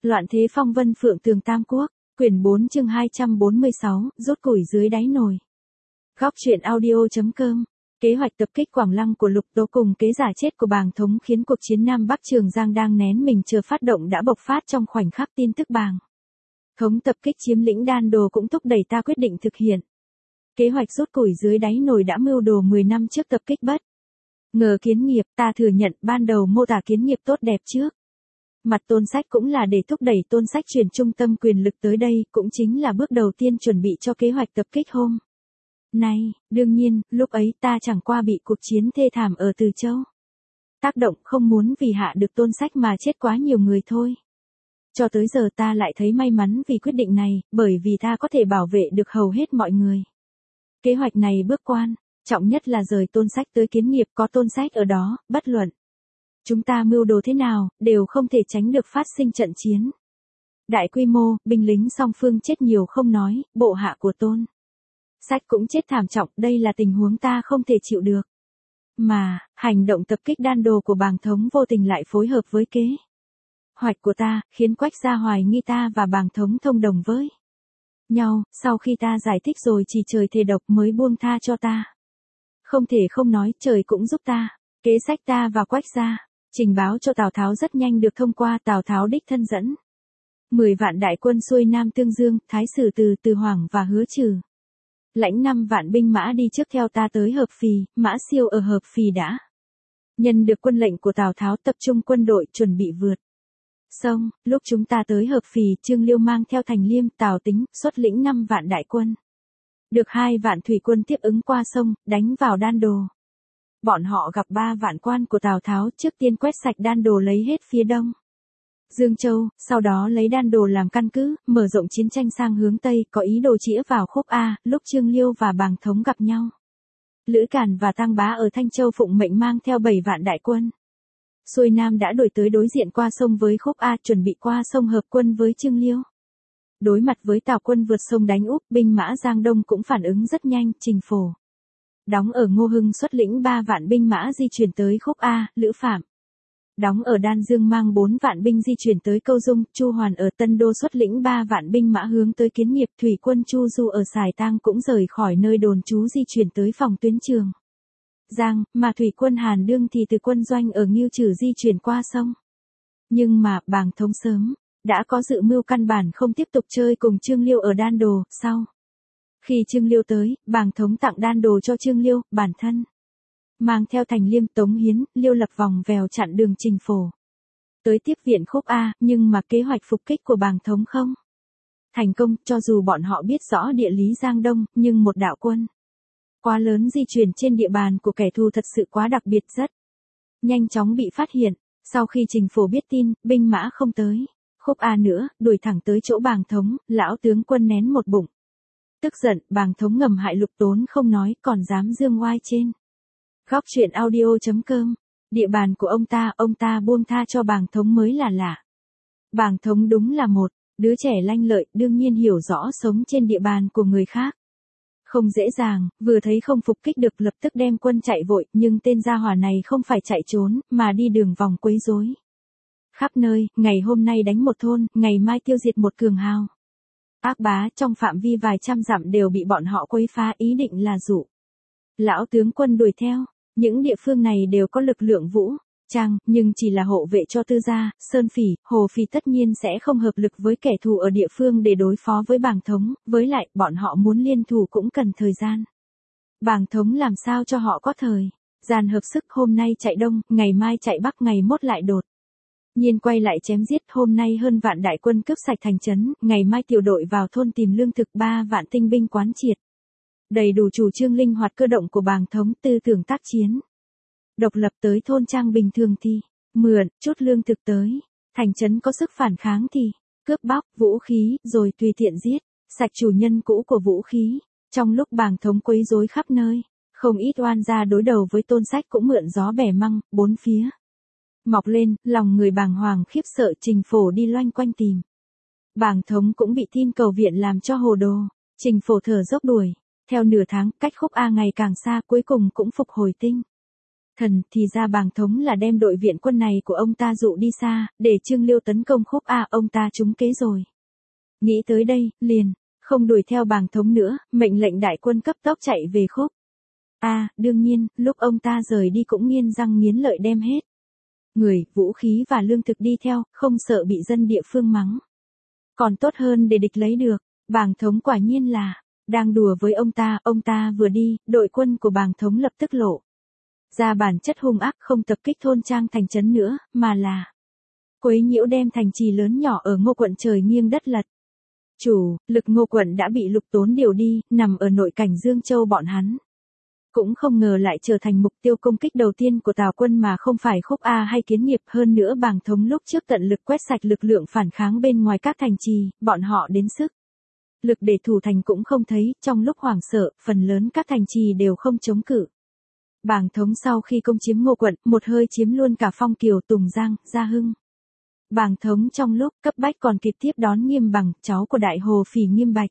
Loạn thế phong vân phượng tường Tam Quốc, quyển 4 chương 246, rút củi dưới đáy nồi. Góc truyện audio.com. Kế hoạch tập kích Quảng Lăng của Lục Tố cùng kế giả chết của Bàng Thống khiến cuộc chiến Nam Bắc Trường Giang đang nén mình chờ phát động đã bộc phát trong khoảnh khắc tin tức Bàng Thống tập kích chiếm lĩnh Đan Đồ cũng thúc đẩy ta quyết định thực hiện. Kế hoạch rút củi dưới đáy nồi đã mưu đồ 10 năm trước tập kích bất ngờ Kiến Nghiệp, ta thừa nhận ban đầu mô tả Kiến Nghiệp tốt đẹp trước. Mặt Tôn Sách cũng là để thúc đẩy Tôn Sách truyền trung tâm quyền lực tới đây, cũng chính là bước đầu tiên chuẩn bị cho kế hoạch tập kích hôm nay. Đương nhiên, lúc ấy ta chẳng qua bị cuộc chiến thê thảm ở Từ Châu tác động, không muốn vì hạ được Tôn Sách mà chết quá nhiều người thôi. Cho tới giờ ta lại thấy may mắn vì quyết định này, bởi vì ta có thể bảo vệ được hầu hết mọi người. Kế hoạch này bước quan trọng nhất là rời Tôn Sách tới Kiến Nghiệp, có Tôn Sách ở đó, bất luận chúng ta mưu đồ thế nào, đều không thể tránh được phát sinh trận chiến đại quy mô. Binh lính song phương chết nhiều không nói, bộ hạ của Tôn Sách cũng chết thảm trọng, đây là tình huống ta không thể chịu được. Mà, hành động tập kích Đan Đồ của Bàng Thống vô tình lại phối hợp với kế hoạch của ta, khiến Quách Gia hoài nghi ta và Bàng Thống thông đồng với nhau. Sau khi ta giải thích rồi chỉ trời thề độc mới buông tha cho ta. Không thể không nói, trời cũng giúp ta. Kế sách ta và Quách Gia trình báo cho Tào Tháo rất nhanh được thông qua. Tào Tháo đích thân dẫn 10 vạn đại quân xuôi Nam Tương Dương, Thái Sử Từ Hoàng và Hứa Trừ lãnh 5 vạn binh mã đi trước theo ta tới Hợp Phì. Mã Siêu ở Hợp Phì đã nhận được quân lệnh của Tào Tháo tập trung quân đội chuẩn bị vượt sông. Lúc chúng ta tới Hợp Phì, Trương Liêu mang theo Thành Liêm, Tào Tính xuất lĩnh 5 vạn đại quân, được 2 vạn thủy quân tiếp ứng qua sông, đánh vào Đan Đồ. Bọn họ gặp 3 vạn quan của Tào Tháo, trước tiên quét sạch Đan Đồ lấy hết phía đông Dương Châu, sau đó lấy Đan Đồ làm căn cứ, mở rộng chiến tranh sang hướng Tây, có ý đồ chĩa vào Khúc A. Lúc Trương Liêu và Bàng Thống gặp nhau, Lữ Cản và Tăng Bá ở Thanh Châu phụng mệnh mang theo 7 vạn đại quân xuôi Nam đã đuổi tới đối diện qua sông với Khúc A, chuẩn bị qua sông hợp quân với Trương Liêu. Đối mặt với Tào quân vượt sông đánh úp, binh mã Giang Đông cũng phản ứng rất nhanh. Trình Phổ đóng ở Ngô Hưng xuất lĩnh 3 vạn binh mã di chuyển tới Khúc A. Lữ Phạm đóng ở Đan Dương mang 4 vạn binh di chuyển tới Câu Dung. Chu Hoàn ở Tân Đô xuất lĩnh 3 vạn binh mã hướng tới Kiến Nghiệp. Thủy quân Chu Du ở Sài Tang cũng rời khỏi nơi đồn trú di chuyển tới phòng tuyến Trường Giang, mà thủy quân Hàn Đương thì từ quân doanh ở Ngưu Trử di chuyển qua sông. Nhưng mà, Bàng Thống sớm đã có dự mưu, căn bản không tiếp tục chơi cùng Trương Liêu ở Đan Đồ. Sau khi Trương Liêu tới, Bàng Thống tặng Đan Đồ cho Trương Liêu, bản thân mang theo Thành Liêm, Tống Hiến, Liêu lập vòng vèo chặn đường Trình Phổ tới tiếp viện Khúc A. Nhưng mà kế hoạch phục kích của Bàng Thống không thành công. Cho dù bọn họ biết rõ địa lý Giang Đông, nhưng một đạo quân quá lớn di chuyển trên địa bàn của kẻ thù thật sự quá đặc biệt, rất nhanh chóng bị phát hiện. Sau khi Trình Phổ biết tin, binh mã không tới Khúc A nữa, đuổi thẳng tới chỗ Bàng Thống. Lão tướng quân nén một bụng tức giận, Bàng Thống ngầm hại Lục Tốn không nói, còn dám dương oai trên góc truyện audio.com. Địa bàn của ông ta buông tha cho Bàng Thống mới là lạ. Bàng Thống đúng là một đứa trẻ lanh lợi, đương nhiên hiểu rõ sống trên địa bàn của người khác không dễ dàng. Vừa thấy không phục kích được lập tức đem quân chạy vội, nhưng tên gia hỏa này không phải chạy trốn, mà đi đường vòng quấy rối khắp nơi. Ngày hôm nay đánh một thôn, ngày mai tiêu diệt một cường hào ác bá, trong phạm vi vài trăm dặm đều bị bọn họ quấy phá. Ý định là dụ lão tướng quân đuổi theo. Những địa phương này đều có lực lượng vũ trang, nhưng chỉ là hộ vệ cho Tư gia. Sơn Phỉ, Hồ Phì tất nhiên sẽ không hợp lực với kẻ thù ở địa phương để đối phó với Bàng Thống, với lại, bọn họ muốn liên thủ cũng cần thời gian. Bàng Thống làm sao cho họ có thời gian hợp sức. Hôm nay chạy đông, ngày mai chạy bắc, ngày mốt lại đột nhiên quay lại chém giết. Hôm nay hơn vạn đại quân cướp sạch thành trấn, ngày mai tiểu đội vào thôn tìm lương thực. 3 vạn tinh binh quán triệt đầy đủ chủ trương linh hoạt cơ động của Bàng Thống. Tư tưởng tác chiến độc lập, tới thôn trang bình thường thì mượn chút lương thực, tới thành trấn có sức phản kháng thì cướp bóc vũ khí, rồi tùy tiện giết sạch chủ nhân cũ của vũ khí. Trong lúc Bàng Thống quấy rối khắp nơi, không ít oan gia đối đầu với Tôn Sách cũng mượn gió bẻ măng, bốn phía mọc lên. Lòng người bàng hoàng khiếp sợ. Trình Phổ đi loanh quanh tìm Bàng Thống cũng bị tin cầu viện làm cho hồ đồ. Trình Phổ thở dốc đuổi theo nửa tháng, cách Khúc A ngày càng xa, cuối cùng cũng phục hồi tinh Thần, thì ra Bàng Thống là đem đội viện quân này của ông ta dụ đi xa, để Trương Liêu tấn công Khúc A, ông ta trúng kế rồi. Nghĩ tới đây, liền, không đuổi theo Bàng Thống nữa, mệnh lệnh đại quân cấp tốc chạy về Khúc A, đương nhiên, lúc ông ta rời đi cũng nghiến răng nghiến lợi đem hết người, vũ khí và lương thực đi theo, không sợ bị dân địa phương mắng. Còn tốt hơn để địch lấy được, Bàng Thống quả nhiên là, đang đùa với ông ta vừa đi, đội quân của Bàng Thống lập tức lộ ra bản chất hung ác, không tập kích thôn trang thành trấn nữa, mà là quấy nhiễu đem thành trì lớn nhỏ ở Ngô quận trời nghiêng đất lật. Chủ lực Ngô quận đã bị Lục Tốn điều đi, nằm ở nội cảnh Dương Châu bọn hắn. Cũng không ngờ lại trở thành mục tiêu công kích đầu tiên của Tào quân mà không phải Khúc A hay Kiến Nghiệp. Hơn nữa Bàng Thống lúc trước tận lực quét sạch lực lượng phản kháng bên ngoài các thành trì, bọn họ đến sức lực để thủ thành cũng không thấy, trong lúc hoảng sợ, phần lớn các thành trì đều không chống cự. Bàng Thống sau khi công chiếm Ngô quận, một hơi chiếm luôn cả Phong Kiều, Tùng Giang, Gia Hưng. Bàng Thống trong lúc cấp bách còn kịp tiếp đón Nghiêm Bằng, cháu của đại hồ phỉ Nghiêm Bạch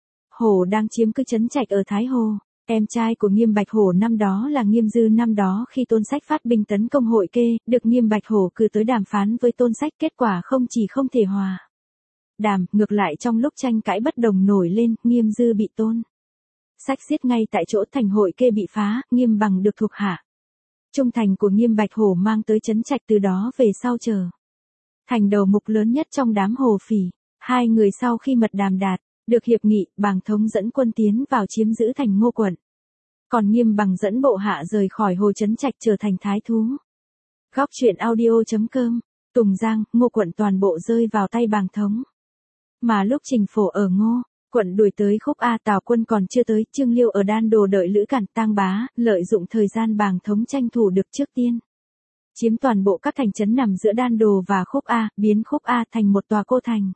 Hổ đang chiếm cứ trấn Trạch ở Thái Hồ. Em trai của Nghiêm Bạch Hổ năm đó là Nghiêm Dư. Năm đó khi Tôn Sách phát binh tấn công Hội Kê, được Nghiêm Bạch Hổ cử tới đàm phán với Tôn Sách, kết quả không chỉ không thể hòa đàm, ngược lại trong lúc tranh cãi bất đồng nổi lên, Nghiêm Dư bị Tôn Sách giết ngay tại chỗ, thành Hội Kê bị phá, Nghiêm Bằng được thuộc hạ trung thành của Nghiêm Bạch Hổ mang tới trấn Trạch, từ đó về sau trở thành đầu mục lớn nhất trong đám hồ phỉ. Hai người sau khi mật đàm đạt được hiệp nghị, Bàng Thống dẫn quân tiến vào chiếm giữ thành Ngô quận. Còn Nghiêm Bằng dẫn bộ hạ rời khỏi hồ trấn Trạch trở thành thái thú. Góc truyện audio.com, Tùng Giang, Ngô quận toàn bộ rơi vào tay Bàng Thống. Mà lúc Trình Phổ ở Ngô quận đuổi tới Khúc A, Tào quân còn chưa tới, Trương Liêu ở Đan Đồ đợi Lữ Cản, Tang Bá, lợi dụng thời gian Bàng Thống tranh thủ được trước tiên. Chiếm toàn bộ các thành trấn nằm giữa Đan Đồ và Khúc A, biến Khúc A thành một tòa cô thành.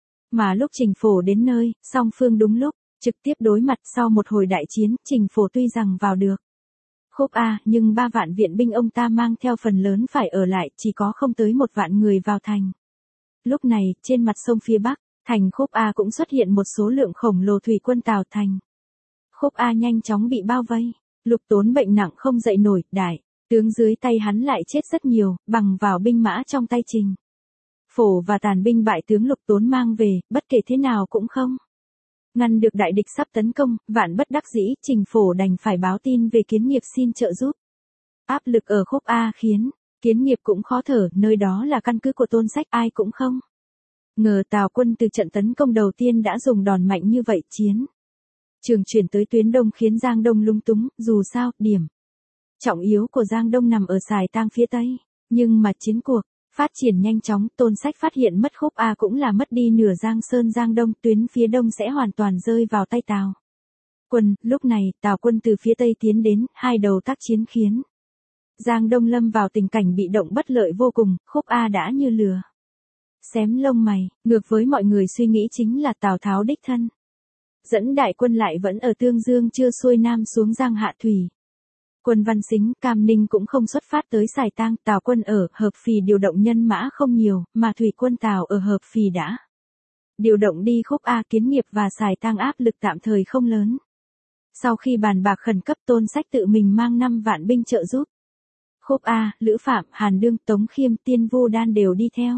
Mà lúc Trình Phổ đến nơi, song phương đúng lúc, trực tiếp đối mặt. Sau một hồi đại chiến, Trình Phổ tuy rằng vào được Khúc A, nhưng 3 vạn viện binh ông ta mang theo phần lớn phải ở lại, chỉ có không tới 1 vạn người vào thành. Lúc này, trên mặt sông phía Bắc, thành Khúc A cũng xuất hiện một số lượng khổng lồ thủy quân Tào thành. Khúc A nhanh chóng bị bao vây, Lục Tốn bệnh nặng không dậy nổi, đại tướng dưới tay hắn lại chết rất nhiều, bằng vào binh mã trong tay Trình Phổ và tàn binh bại tướng Lục Tốn mang về, bất kể thế nào cũng không ngăn được đại địch sắp tấn công. Vạn bất đắc dĩ, Trình Phổ đành phải báo tin về Kiến Nghiệp xin trợ giúp. Áp lực ở Khúc A khiến Kiến Nghiệp cũng khó thở, nơi đó là căn cứ của Tôn Sách, ai cũng không ngờ Tào quân từ trận tấn công đầu tiên đã dùng đòn mạnh như vậy. Chiến trường chuyển tới tuyến đông khiến Giang Đông lung túng, dù sao, điểm trọng yếu của Giang Đông nằm ở Sài Tang phía Tây. Nhưng mà chiến cuộc phát triển nhanh chóng, Tôn Sách phát hiện mất Khúc A cũng là mất đi nửa Giang Sơn Giang Đông, tuyến phía đông sẽ hoàn toàn rơi vào tay Tào quân. Lúc này, Tào quân từ phía Tây tiến đến, hai đầu tác chiến khiến Giang Đông lâm vào tình cảnh bị động bất lợi vô cùng. Khúc A đã như lừa xém lông mày, ngược với mọi người suy nghĩ chính là Tào Tháo đích thân dẫn đại quân lại vẫn ở Tương Dương, chưa xuôi nam xuống Giang Hạ thủy. Quân Văn Sính, Cam Ninh cũng không xuất phát tới Sài Tang. Tào quân ở Hợp Phì điều động nhân mã không nhiều, mà thủy quân Tào ở Hợp Phì đã điều động đi Khúc A. Kiến Nghiệp và Sài Tang áp lực tạm thời không lớn. Sau khi bàn bạc khẩn cấp, Tôn Sách tự mình mang 5 vạn binh trợ giúp. Khúc A, Lữ Phạm, Hàn Đương, Tống Khiêm, Tiên Vu Đan đều đi theo.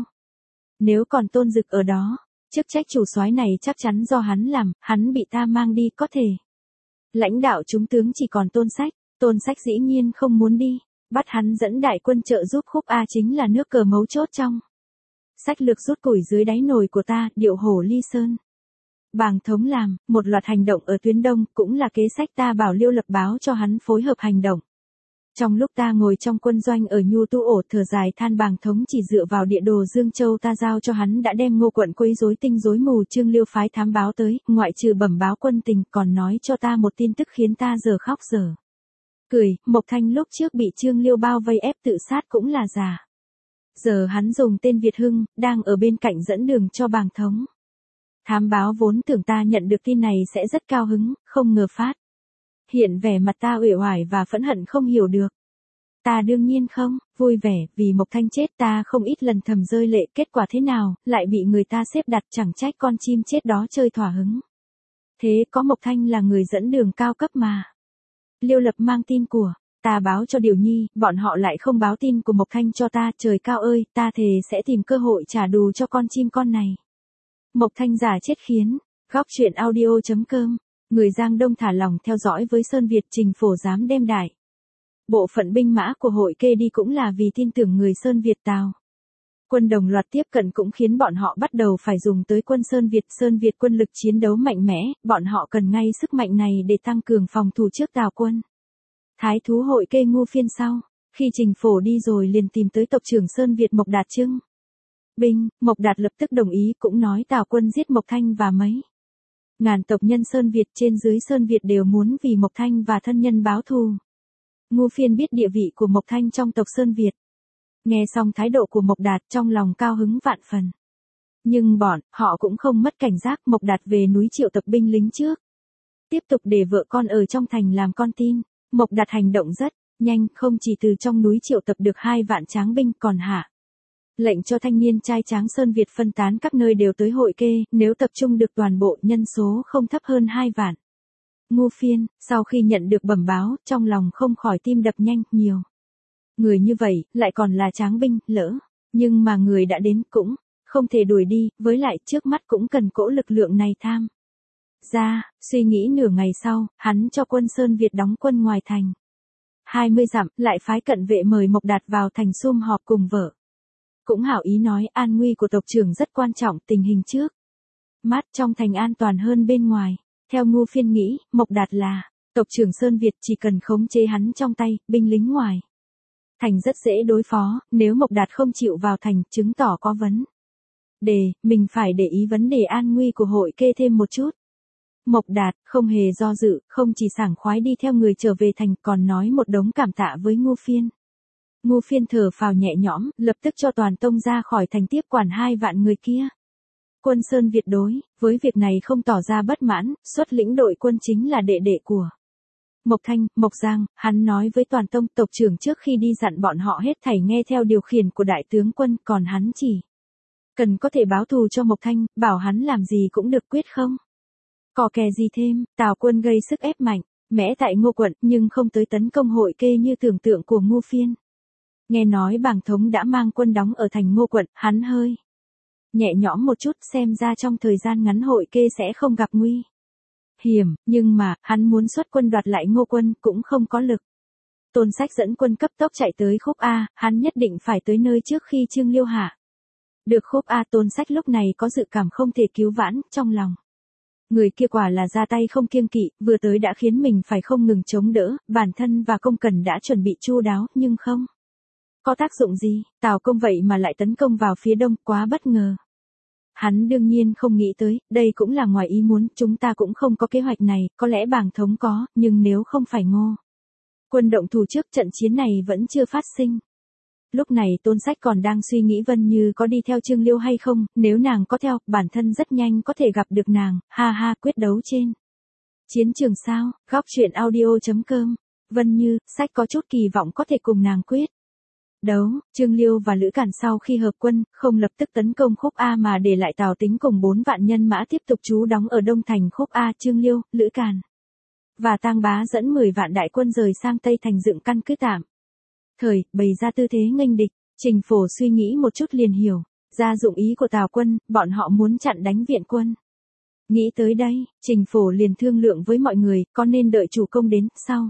Nếu còn Tôn Dực ở đó, chức trách chủ soái này chắc chắn do hắn làm, hắn bị ta mang đi, có thể lãnh đạo chúng tướng chỉ còn Tôn Sách. Tôn Sách dĩ nhiên không muốn đi, bắt hắn dẫn đại quân trợ giúp Khúc A chính là nước cờ mấu chốt trong sách lược rút củi dưới đáy nồi của ta, điệu hổ ly sơn. Bàng Thống làm một loạt hành động ở tuyến đông, cũng là kế sách ta bảo Liêu Lập báo cho hắn phối hợp hành động. Trong lúc ta ngồi trong quân doanh ở Nhu Tu ổ thở dài than, Bàng Thống chỉ dựa vào địa đồ Dương Châu ta giao cho hắn đã đem Ngô quận quấy rối tinh rối mù. Trương Liêu phái thám báo tới, ngoại trừ bẩm báo quân tình, còn nói cho ta một tin tức khiến ta giờ khóc giờ cười. Mộc Thanh lúc trước bị Trương Liêu bao vây ép tự sát cũng là giả. Giờ hắn dùng tên Việt Hưng, đang ở bên cạnh dẫn đường cho Bàng Thống. Thám báo vốn tưởng ta nhận được tin này sẽ rất cao hứng, không ngờ phát hiện vẻ mặt ta uể oải và phẫn hận không hiểu được. Ta đương nhiên không vui vẻ, vì Mộc Thanh chết ta không ít lần thầm rơi lệ, kết quả thế nào, lại bị người ta xếp đặt, chẳng trách con chim chết đó chơi thỏa hứng. Thế có Mộc Thanh là người dẫn đường cao cấp mà. Liêu Lập mang tin của ta báo cho Điều Nhi, bọn họ lại không báo tin của Mộc Thanh cho ta, trời cao ơi, ta thề sẽ tìm cơ hội trả đù cho con chim con này. Mộc Thanh giả chết khiến. Góc truyện audio.com. Người Giang Đông thả lòng theo dõi với Sơn Việt, Trình Phổ dám đem đại bộ phận binh mã của hội kê đi cũng là vì tin tưởng người Sơn Việt Tào. Quân đồng loạt tiếp cận cũng khiến bọn họ bắt đầu phải dùng tới quân Sơn Việt. Sơn Việt quân lực chiến đấu mạnh mẽ, bọn họ cần ngay sức mạnh này để tăng cường phòng thủ trước Tào quân. Thái thú hội kê Ngô Phiên sau, khi Trình Phổ đi rồi liền tìm tới tộc trưởng Sơn Việt Mộc Đạt Trưng binh. Mộc Đạt lập tức đồng ý, cũng nói Tào quân giết Mộc Thanh và mấy ngàn tộc nhân Sơn Việt trên dưới Sơn Việt đều muốn vì Mộc Thanh và thân nhân báo thù. Ngô Phiên biết địa vị của Mộc Thanh trong tộc Sơn Việt. Nghe xong thái độ của Mộc Đạt trong lòng cao hứng vạn phần. Nhưng họ cũng không mất cảnh giác. Mộc Đạt về núi triệu tập binh lính trước. Tiếp tục để vợ con ở trong thành làm con tin. Mộc Đạt hành động rất nhanh, không chỉ từ trong núi triệu tập được 2 vạn tráng binh còn hạ lệnh cho thanh niên trai tráng Sơn Việt phân tán các nơi đều tới hội kê, nếu tập trung được toàn bộ nhân số không thấp hơn 2 vạn. Ngô Phiên, sau khi nhận được bẩm báo, trong lòng không khỏi tim đập nhanh, nhiều người như vậy, lại còn là tráng binh, lỡ. Nhưng mà người đã đến cũng không thể đuổi đi, với lại trước mắt cũng cần cỗ lực lượng này tham ra. Suy nghĩ nửa ngày sau, hắn cho quân Sơn Việt đóng quân ngoài thành 20 dặm, lại phái cận vệ mời Mộc Đạt vào thành sum họp cùng vợ. Cũng hảo ý nói an nguy của tộc trưởng rất quan trọng, tình hình trước mắt trong thành an toàn hơn bên ngoài. Theo Ngô Phiên nghĩ, Mộc Đạt là tộc trưởng Sơn Việt, chỉ cần khống chế hắn trong tay, binh lính ngoài thành rất dễ đối phó. Nếu Mộc Đạt không chịu vào thành, chứng tỏ có vấn đề, mình phải để ý vấn đề an nguy của hội kê thêm một chút. Mộc Đạt không hề do dự, không chỉ sảng khoái đi theo người trở về thành, còn nói một đống cảm tạ với Ngô Phiên. Ngô Phiên thở phào nhẹ nhõm, lập tức cho toàn tông ra khỏi thành tiếp quản 2 vạn người kia. Quân Sơn Việt đối với việc này không tỏ ra bất mãn, xuất lĩnh đội quân chính là đệ đệ của Mộc Thanh, Mộc Giang. Hắn nói với toàn tông, tộc trưởng trước khi đi dặn bọn họ hết thảy nghe theo điều khiển của đại tướng quân, còn hắn chỉ cần có thể báo thù cho Mộc Thanh, bảo hắn làm gì cũng được, quyết không cò kè gì thêm. Tào quân gây sức ép mạnh mẽ tại Ngô quận, nhưng không tới tấn công hội kê như tưởng tượng của Ngô Phiên. Nghe nói Bàng Thống đã mang quân đóng ở thành Ngô quận, hắn hơi nhẹ nhõm một chút, xem ra trong thời gian ngắn hội kê sẽ không gặp nguy hiểm, nhưng mà, hắn muốn xuất quân đoạt lại Ngô quân, cũng không có lực. Tôn Sách dẫn quân cấp tốc chạy tới Khúc A, hắn nhất định phải tới nơi trước khi Trương Liêu hạ được Khúc A. Tôn Sách lúc này có dự cảm không thể cứu vãn, trong lòng người kia quả là ra tay không kiêng kỵ, vừa tới đã khiến mình phải không ngừng chống đỡ. Bản thân và công cần đã chuẩn bị chu đáo, nhưng không có tác dụng gì. Tào Công vậy mà lại tấn công vào phía đông, quá bất ngờ. Hắn đương nhiên không nghĩ tới, đây cũng là ngoài ý muốn, chúng ta cũng không có kế hoạch này, có lẽ Bàng Thống có, nhưng nếu không phải Ngô quân động thủ trước, trận chiến này vẫn chưa phát sinh. Lúc này Tôn Sách còn đang suy nghĩ Vân Như có đi theo Trương Liêu hay không, nếu nàng có theo, bản thân rất nhanh có thể gặp được nàng, ha ha. Quyết đấu trên chiến trường sao. Góc truyện audio.com. Vân Như, Sách có chút kỳ vọng có thể cùng nàng quyết đấu. Trương Liêu và Lữ Cản sau khi hợp quân, không lập tức tấn công Khúc A mà để lại Tào Tính cùng 4 vạn nhân mã tiếp tục trú đóng ở đông thành Khúc A. Trương Liêu, Lữ Cản và Tang Bá dẫn 10 vạn đại quân rời sang Tây thành dựng căn cứ tạm thời, bày ra tư thế nghênh địch. Trình Phổ suy nghĩ một chút liền hiểu ra dụng ý của Tào quân, bọn họ muốn chặn đánh viện quân. Nghĩ tới đây, Trình Phổ liền thương lượng với mọi người, có nên đợi chủ công đến sau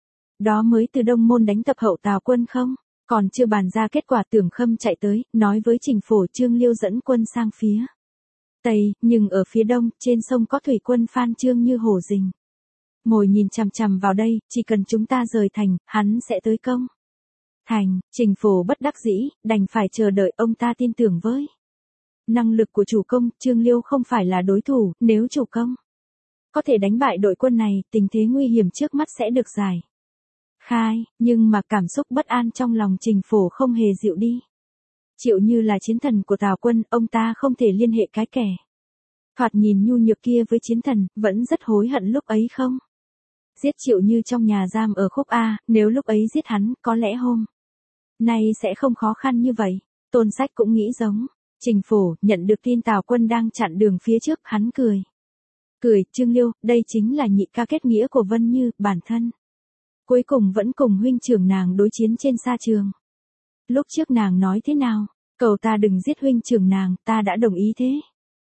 đó mới từ Đông Môn đánh tập hậu Tào quân không? Còn chưa bàn ra kết quả, Tưởng Khâm chạy tới, nói với Trình Phổ Trương Liêu dẫn quân sang phía Tây, nhưng ở phía đông, trên sông có thủy quân Phan Trương Như hổ rình mồi nhìn chằm chằm vào đây, chỉ cần chúng ta rời thành, hắn sẽ tới công thành. Trình Phổ bất đắc dĩ, đành phải chờ đợi. Ông ta tin tưởng với năng lực của chủ công, Trương Liêu không phải là đối thủ, nếu chủ công có thể đánh bại đội quân này, tình thế nguy hiểm trước mắt sẽ được giải khai. Nhưng mà cảm xúc bất an trong lòng Trình Phổ không hề dịu đi. Triệu Như là chiến thần của Tào quân, ông ta không thể liên hệ cái kẻ thoạt nhìn nhu nhược kia với chiến thần, vẫn rất hối hận lúc ấy không giết Triệu Như trong nhà giam ở Khúc A, nếu lúc ấy giết hắn, có lẽ hôm nay sẽ không khó khăn như vậy. Tôn Sách cũng nghĩ giống Trình Phổ. Nhận được tin Tào quân đang chặn đường phía trước, hắn cười, Trương Liêu, đây chính là nhị ca kết nghĩa của Vân Như, bản thân Cuối cùng vẫn cùng huynh trưởng nàng đối chiến trên sa trường. Lúc trước nàng nói thế nào? Cầu ta đừng giết huynh trưởng nàng, ta đã đồng ý thế.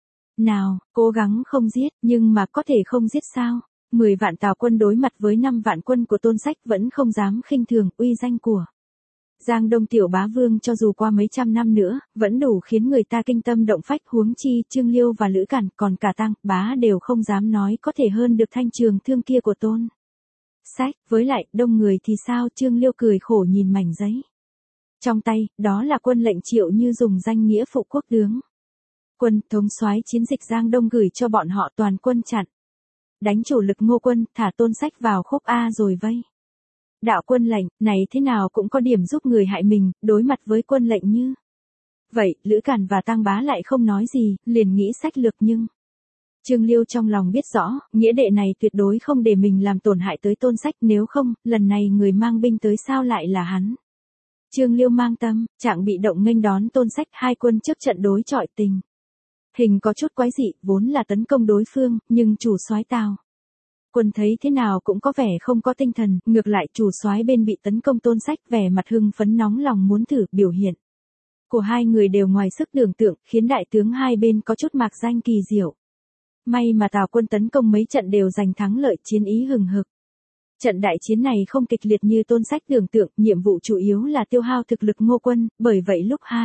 Nào, cố gắng không giết, nhưng mà có thể không giết sao? 10 vạn Tào quân đối mặt với 5 vạn quân của Tôn Sách vẫn không dám khinh thường uy danh của Giang Đông tiểu bá vương, cho dù qua mấy trăm năm nữa, vẫn đủ khiến người ta kinh tâm động phách, huống chi Trương Liêu và Lữ Cản, còn cả Tăng Bá đều không dám nói có thể hơn được thanh trường thương kia của Tôn Sách. Với lại, đông người thì sao? Trương Liêu cười khổ nhìn mảnh giấy trong tay, đó là quân lệnh Triệu Như dùng danh nghĩa phụ quốc tướng. Quân thống soái chiến dịch Giang Đông gửi cho bọn họ toàn quân chặn đánh chủ lực Ngô quân, thả Tôn Sách vào khúc A rồi vây. Đạo quân lệnh, này thế nào cũng có điểm giúp người hại mình, đối mặt với quân lệnh như vậy, Lữ Cản và Tăng Bá lại không nói gì, liền nghĩ sách lược, nhưng Trương Liêu trong lòng biết rõ, nghĩa đệ này tuyệt đối không để mình làm tổn hại tới Tôn Sách, nếu không, lần này người mang binh tới sao lại là hắn. Trương Liêu mang tâm, trạng bị động nghênh đón Tôn Sách, hai quân trước trận đối chọi tình. Hình có chút quái dị, vốn là tấn công đối phương, nhưng chủ soái Tào quân thấy thế nào cũng có vẻ không có tinh thần, ngược lại chủ soái bên bị tấn công Tôn Sách vẻ mặt hưng phấn nóng lòng muốn thử, biểu hiện của hai người đều ngoài sức tưởng tượng, khiến đại tướng hai bên có chút mạc danh kỳ diệu. May mà Tào quân tấn công mấy trận đều giành thắng lợi, chiến ý hừng hực. Trận đại chiến này không kịch liệt như Tôn Sách tưởng tượng, nhiệm vụ chủ yếu là tiêu hao thực lực Ngô quân, bởi vậy lúc hai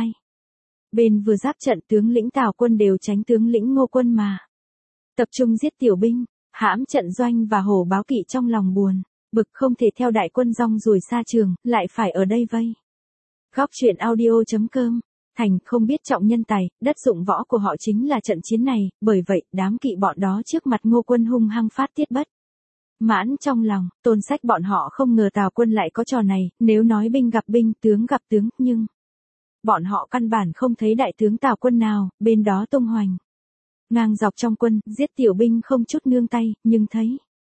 bên vừa giáp trận, tướng lĩnh Tào quân đều tránh tướng lĩnh Ngô quân mà tập trung giết tiểu binh, hãm trận doanh và hổ báo kỵ trong lòng buồn bực không thể theo đại quân rong ruổi xa trường, lại phải ở đây vây. Góc truyện audio.com. Thành không biết trọng nhân tài, đất dụng võ của họ chính là trận chiến này, bởi vậy đám kỵ bọn đó trước mặt Ngô quân hung hăng phát tiết bất mãn trong lòng. Tôn Sách bọn họ không ngờ Tào quân lại có trò này, nếu nói binh gặp binh, tướng gặp tướng, nhưng bọn họ căn bản không thấy đại tướng Tào quân nào bên đó tung hoành ngang dọc trong quân, giết tiểu binh không chút nương tay, nhưng thấy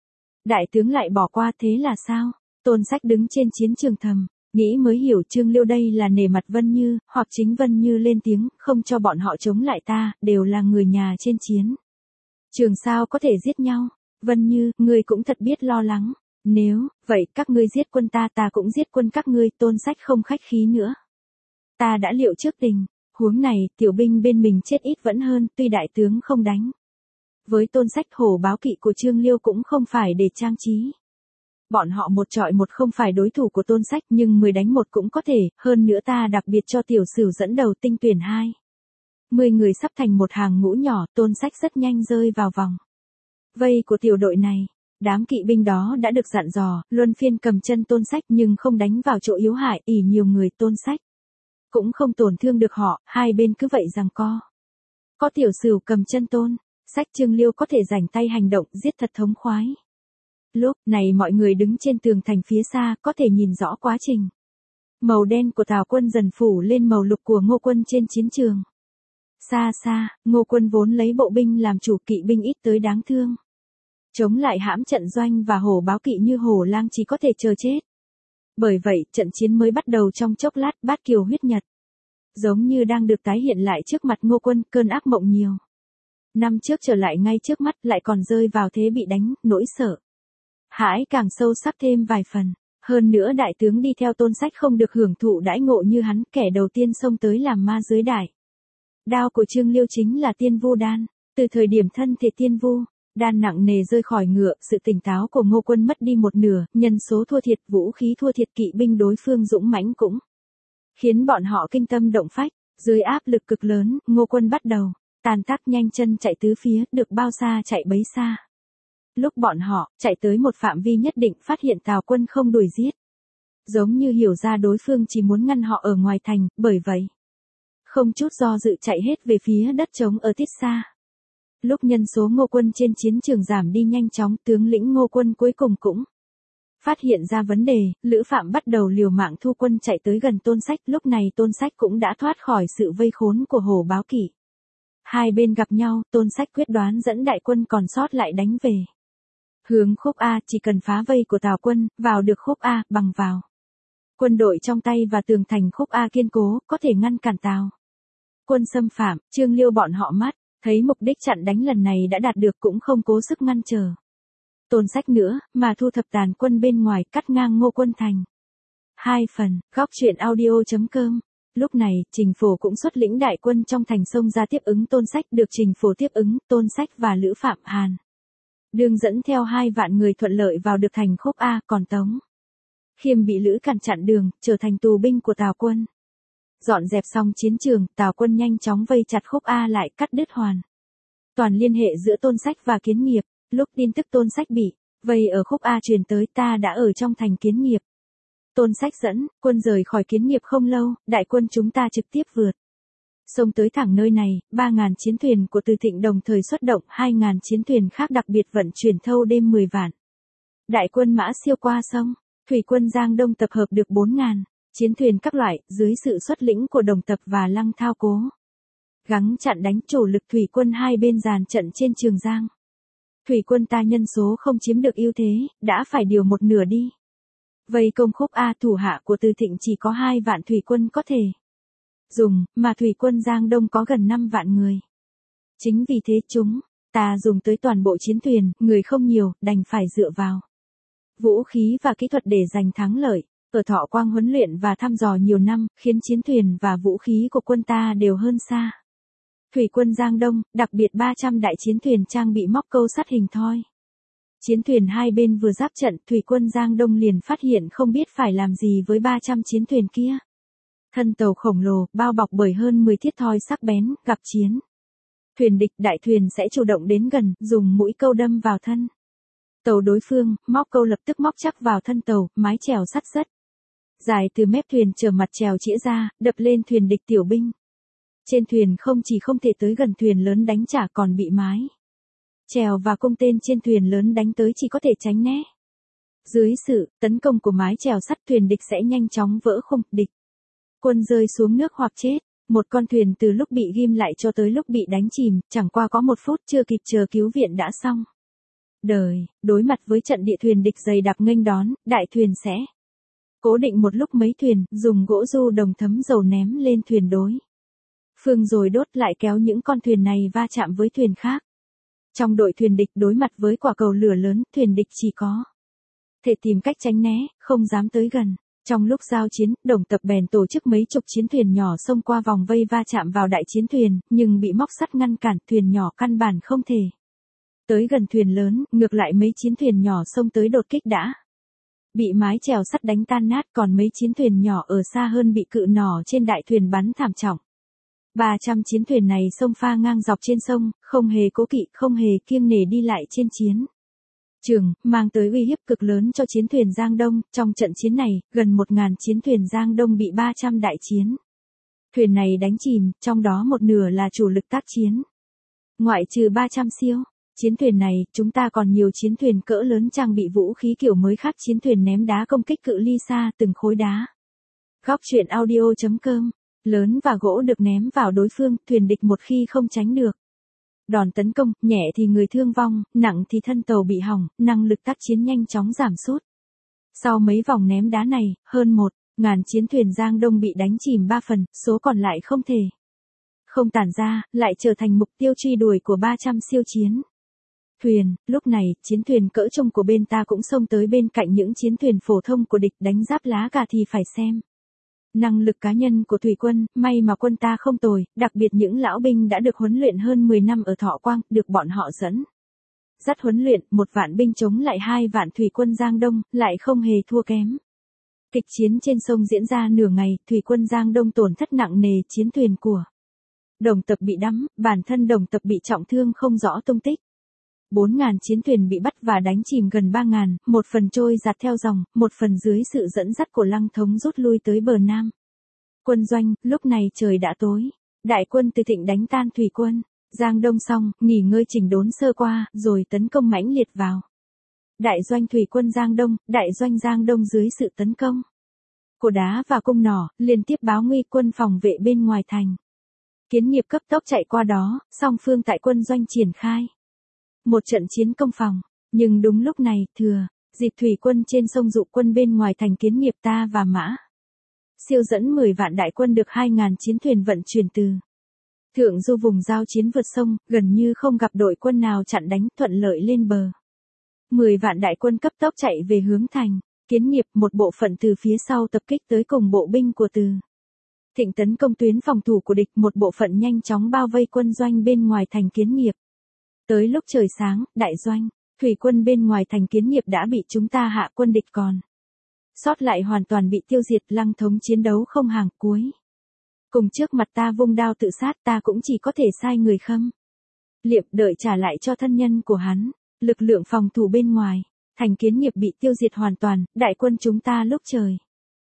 đại tướng lại bỏ qua, thế là sao? Tôn Sách đứng trên chiến trường thầm nghĩ mới hiểu, Trương Liêu đây là nể mặt Vân Như, hoặc chính Vân Như lên tiếng, không cho bọn họ chống lại ta, đều là người nhà trên chiến trường sao có thể giết nhau. Vân Như, ngươi cũng thật biết lo lắng, nếu vậy các ngươi giết quân ta, ta cũng giết quân các ngươi. Tôn Sách không khách khí nữa, ta đã liệu trước tình huống này, tiểu binh bên mình chết ít vẫn hơn, tuy đại tướng không đánh với Tôn Sách, hổ báo kỵ của Trương Liêu cũng không phải để trang trí. Bọn họ một trọi một không phải đối thủ của Tôn Sách, nhưng 10 đánh 1 cũng có thể, hơn nữa ta đặc biệt cho tiểu sử dẫn đầu tinh tuyển 10 người sắp thành một hàng ngũ nhỏ. Tôn Sách rất nhanh rơi vào vòng vây của tiểu đội này. Đám kỵ binh đó đã được dặn dò, luân phiên cầm chân Tôn Sách nhưng không đánh vào chỗ yếu hại, ỷ nhiều người Tôn Sách cũng không tổn thương được họ, hai bên cứ vậy giằng co. Có tiểu sử cầm chân Tôn Sách, Trương Liêu có thể rảnh tay hành động, giết thật thống khoái. Lúc này mọi người đứng trên tường thành phía xa, có thể nhìn rõ quá trình màu đen của Tào quân dần phủ lên màu lục của Ngô quân trên chiến trường. Xa xa, Ngô quân vốn lấy bộ binh làm chủ, kỵ binh ít tới đáng thương. Chống lại hãm trận doanh và hổ báo kỵ như hổ lang chỉ có thể chờ chết. Bởi vậy, trận chiến mới bắt đầu trong chốc lát, bát kiều huyết nhật giống như đang được tái hiện lại trước mặt Ngô quân, cơn ác mộng nhiều năm trước trở lại ngay trước mắt, lại còn rơi vào thế bị đánh, nỗi sợ hãi càng sâu sắc thêm vài phần. Hơn nữa đại tướng đi theo Tôn Sách không được hưởng thụ đãi ngộ như hắn, kẻ đầu tiên xông tới làm ma dưới đại đao của Trương Liêu chính là Tiên Vu Đan. Từ thời điểm thân thể Tiên Vu Đan nặng nề rơi khỏi ngựa, sự tỉnh táo của Ngô quân mất đi một nửa, nhân số thua thiệt, vũ khí thua thiệt, kỵ binh đối phương dũng mãnh cũng khiến bọn họ kinh tâm động phách. Dưới áp lực cực lớn, Ngô quân bắt đầu tàn tác, nhanh chân chạy tứ phía, được bao xa chạy bấy xa. Lúc bọn họ chạy tới một phạm vi nhất định, phát hiện Tào quân không đuổi giết, giống như hiểu ra đối phương chỉ muốn ngăn họ ở ngoài thành, bởi vậy không chút do dự chạy hết về phía đất trống ở tít xa. Lúc nhân số Ngô quân trên chiến trường giảm đi nhanh chóng, tướng lĩnh Ngô quân cuối cùng cũng phát hiện ra vấn đề, Lữ Phạm bắt đầu liều mạng thu quân chạy tới gần Tôn Sách. Lúc này Tôn Sách cũng đã thoát khỏi sự vây khốn của hổ báo kỵ. Hai bên gặp nhau, Tôn Sách quyết đoán dẫn đại quân còn sót lại đánh về hướng khúc A, chỉ cần phá vây của Tào quân, vào được khúc A, bằng vào quân đội trong tay và tường thành khúc A kiên cố, có thể ngăn cản Tào quân xâm phạm. Trương Liêu bọn họ mắt thấy mục đích chặn đánh lần này đã đạt được, cũng không cố sức ngăn trở. Tôn Sách nữa, mà thu thập tàn quân bên ngoài cắt ngang Ngô Quân Thành. 2 phần, góc truyện audio.com. Lúc này, Trình Phổ cũng xuất lĩnh đại quân trong thành sông ra tiếp ứng Tôn Sách, được Trình Phổ tiếp ứng, Tôn Sách và Lữ Phạm Hàn Đương dẫn theo 2 vạn người thuận lợi vào được thành Khúc A, còn Tống Khiêm bị Lữ cản chặn đường, trở thành tù binh của Tào quân. Dọn dẹp xong chiến trường, Tào quân nhanh chóng vây chặt Khúc A lại, cắt đứt hoàn toàn liên hệ giữa Tôn Sách và Kiến Nghiệp. Lúc tin tức Tôn Sách bị vây ở Khúc A truyền tới, ta đã ở trong thành Kiến Nghiệp. Tôn Sách dẫn quân rời khỏi Kiến Nghiệp không lâu, đại quân chúng ta trực tiếp vượt sông tới thẳng nơi này. 3.000 chiến thuyền của Từ Thịnh đồng thời xuất động, 2.000 chiến thuyền khác đặc biệt vận chuyển thâu đêm 10 vạn. Đại quân Mã Siêu qua sông, thủy quân Giang Đông tập hợp được 4.000 chiến thuyền các loại, dưới sự xuất lĩnh của Đồng Tập và Lăng Thao cố gắng chặn đánh. Chủ lực thủy quân hai bên dàn trận trên Trường Giang. Thủy quân ta nhân số không chiếm được ưu thế, đã phải điều một nửa đi vây công Khúc A. Thủ hạ của Từ Thịnh chỉ có 2 vạn thủy quân có thể dùng, mà thủy quân Giang Đông có gần 5 vạn người. Chính vì thế chúng ta dùng tới toàn bộ chiến thuyền, người không nhiều, đành phải dựa vào vũ khí và kỹ thuật để giành thắng lợi. Ở Thọ Quang huấn luyện và thăm dò nhiều năm, khiến chiến thuyền và vũ khí của quân ta đều hơn xa thủy quân Giang Đông, đặc biệt 300 đại chiến thuyền trang bị móc câu sắt hình thoi. Chiến thuyền hai bên vừa giáp trận, thủy quân Giang Đông liền phát hiện không biết phải làm gì với 300 chiến thuyền kia. Thân tàu khổng lồ, bao bọc bởi hơn 10 thiết thoi sắc bén, gặp chiến thuyền địch, đại thuyền sẽ chủ động đến gần, dùng mũi câu đâm vào thân tàu đối phương, móc câu lập tức móc chắc vào thân tàu, mái chèo sắt rất dài từ mép thuyền trở mặt chèo chĩa ra, đập lên thuyền địch. Tiểu binh trên thuyền không chỉ không thể tới gần thuyền lớn đánh trả, còn bị mái chèo và cung tên trên thuyền lớn đánh tới chỉ có thể tránh né. Dưới sự tấn công của mái chèo sắt, thuyền địch sẽ nhanh chóng vỡ khung, địch quân rơi xuống nước hoặc chết. Một con thuyền từ lúc bị ghim lại cho tới lúc bị đánh chìm, chẳng qua có 1 phút, chưa kịp chờ cứu viện đã xong đời. Đối mặt với trận địa thuyền địch dày đặc nghênh đón, đại thuyền sẽ cố định một lúc mấy thuyền, dùng gỗ du đồng thấm dầu ném lên thuyền đối phương rồi đốt lại, kéo những con thuyền này va chạm với thuyền khác. Trong đội thuyền địch đối mặt với quả cầu lửa lớn, thuyền địch chỉ có thể tìm cách tránh né, không dám tới gần. Trong lúc giao chiến, Đồng Tập bèn tổ chức mấy chục chiến thuyền nhỏ xông qua vòng vây va chạm vào đại chiến thuyền, nhưng bị móc sắt ngăn cản, thuyền nhỏ căn bản không thể tới gần thuyền lớn. Ngược lại mấy chiến thuyền nhỏ xông tới đột kích đã bị mái chèo sắt đánh tan nát, còn mấy chiến thuyền nhỏ ở xa hơn bị cự nỏ trên đại thuyền bắn thảm trọng. 300 chiến thuyền này xông pha ngang dọc trên sông, không hề cố kỵ, không hề kiêng nể đi lại trên chiến trường, mang tới uy hiếp cực lớn cho chiến thuyền Giang Đông. Trong trận chiến này, gần 1.000 chiến thuyền Giang Đông bị 300 đại chiến thuyền này đánh chìm, trong đó một nửa là chủ lực tác chiến. Ngoại trừ 300 siêu chiến thuyền này, chúng ta còn nhiều chiến thuyền cỡ lớn trang bị vũ khí kiểu mới khác, chiến thuyền ném đá công kích cự ly xa, từng khối đá. Góc truyện audio.com. Lớn và gỗ được ném vào đối phương, thuyền địch một khi không tránh được đòn tấn công, nhẹ thì người thương vong, nặng thì thân tàu bị hỏng, năng lực tác chiến nhanh chóng giảm sút. Sau mấy vòng ném đá này, hơn 1.000 chiến thuyền Giang Đông bị đánh chìm 3 phần, số còn lại không thể không tản ra, lại trở thành mục tiêu truy đuổi của 300 siêu chiến thuyền. Lúc này, chiến thuyền cỡ trung của bên ta cũng xông tới bên cạnh những chiến thuyền phổ thông của địch, đánh giáp lá cà thì phải xem năng lực cá nhân của thủy quân. May mà quân ta không tồi, đặc biệt những lão binh đã được huấn luyện hơn 10 năm ở Thọ Quang, được bọn họ dẫn dắt huấn luyện. 1 vạn binh chống lại 2 vạn thủy quân Giang Đông, lại không hề thua kém. Kịch chiến trên sông diễn ra nửa ngày, thủy quân Giang Đông tổn thất nặng nề, chiến thuyền của Đồng Tập bị đắm, bản thân Đồng Tập bị trọng thương không rõ tung tích. 4.000 chiến thuyền bị bắt và đánh chìm gần 3.000, một phần trôi giạt theo dòng, một phần dưới sự dẫn dắt của Lăng Thống rút lui tới bờ Nam quân doanh. Lúc này trời đã tối, đại quân Từ Thịnh đánh tan thủy quân Giang Đông xong, nghỉ ngơi chỉnh đốn sơ qua, rồi tấn công mãnh liệt vào đại doanh thủy quân Giang Đông. Đại doanh Giang Đông dưới sự tấn công của đá và cung nỏ, liên tiếp báo nguy quân phòng vệ bên ngoài thành. Kiến Nghiệp cấp tốc chạy qua đó, song phương tại quân doanh triển khai một trận chiến công phòng. Nhưng đúng lúc này, thừa dịp thủy quân trên sông dụ quân bên ngoài thành Kiến Nghiệp, ta và Mã Siêu dẫn 10 vạn đại quân được 2.000 chiến thuyền vận chuyển từ Thượng Du vùng giao chiến vượt sông, gần như không gặp đội quân nào chặn đánh, thuận lợi lên bờ. 10 vạn đại quân cấp tốc chạy về hướng thành Kiến Nghiệp, một bộ phận từ phía sau tập kích tới cùng bộ binh của Từ Thịnh tấn công tuyến phòng thủ của địch, một bộ phận nhanh chóng bao vây quân doanh bên ngoài thành Kiến Nghiệp. Tới lúc trời sáng, đại doanh, thủy quân bên ngoài thành Kiến Nghiệp đã bị chúng ta hạ quân địch còn sót lại hoàn toàn bị tiêu diệt, Lăng Thống chiến đấu không hàng cuối. Cùng trước mặt ta vung đao tự sát, ta cũng chỉ có thể sai người khâm liệm đợi trả lại cho thân nhân của hắn. Lực lượng phòng thủ bên ngoài thành Kiến Nghiệp bị tiêu diệt hoàn toàn, đại quân chúng ta lúc trời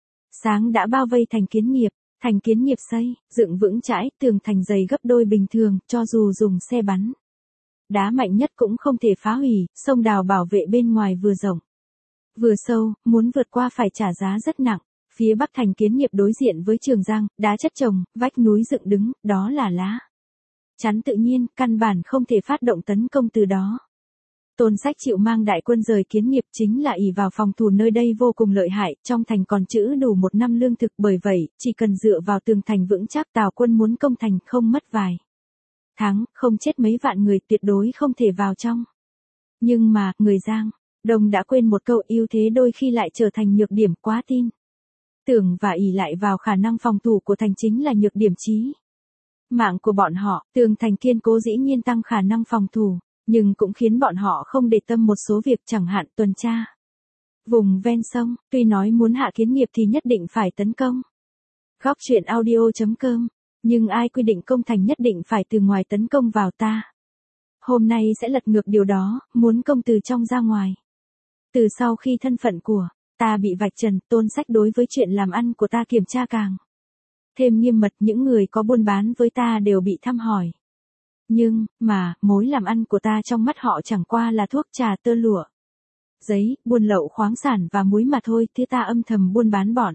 sáng đã bao vây thành Kiến Nghiệp. Thành Kiến Nghiệp xây, dựng vững chãi, tường thành dày gấp đôi bình thường, cho dù dùng xe bắn đá mạnh nhất cũng không thể phá hủy, sông đào bảo vệ bên ngoài vừa rộng vừa sâu, muốn vượt qua phải trả giá rất nặng. Phía bắc thành Kiến Nghiệp đối diện với Trường Giang, đá chất chồng, vách núi dựng đứng, đó là lá chắn tự nhiên, căn bản không thể phát động tấn công từ đó. Tôn Sách chịu mang đại quân rời Kiến Nghiệp chính là ỷ vào phòng thủ nơi đây vô cùng lợi hại, trong thành còn trữ đủ 1 năm lương thực, bởi vậy, chỉ cần dựa vào tường thành vững chắc, Tào quân muốn công thành không mất vài tháng, không chết mấy vạn người, tuyệt đối không thể vào trong. Nhưng mà, người Giang Đông đã quên một câu, ưu thế đôi khi lại trở thành nhược điểm, quá tin tưởng và ỷ lại vào khả năng phòng thủ của thành chính là nhược điểm chí mạng của bọn họ. Tường thành kiên cố dĩ nhiên tăng khả năng phòng thủ, nhưng cũng khiến bọn họ không để tâm một số việc, chẳng hạn tuần tra vùng ven sông. Tuy nói muốn hạ Kiến Nghiệp thì nhất định phải tấn công. Góc truyện audio.com, nhưng ai quy định công thành nhất định phải từ ngoài tấn công vào ta? Hôm nay sẽ lật ngược điều đó, muốn công từ trong ra ngoài. Từ sau khi thân phận của ta bị vạch trần, Tôn Sách đối với chuyện làm ăn của ta kiểm tra càng thêm nghiêm mật, những người có buôn bán với ta đều bị thăm hỏi. Nhưng, mà, mối làm ăn của ta trong mắt họ chẳng qua là thuốc trà tơ lụa, giấy, buôn lậu khoáng sản và muối mà thôi, thế ta âm thầm buôn bán bọn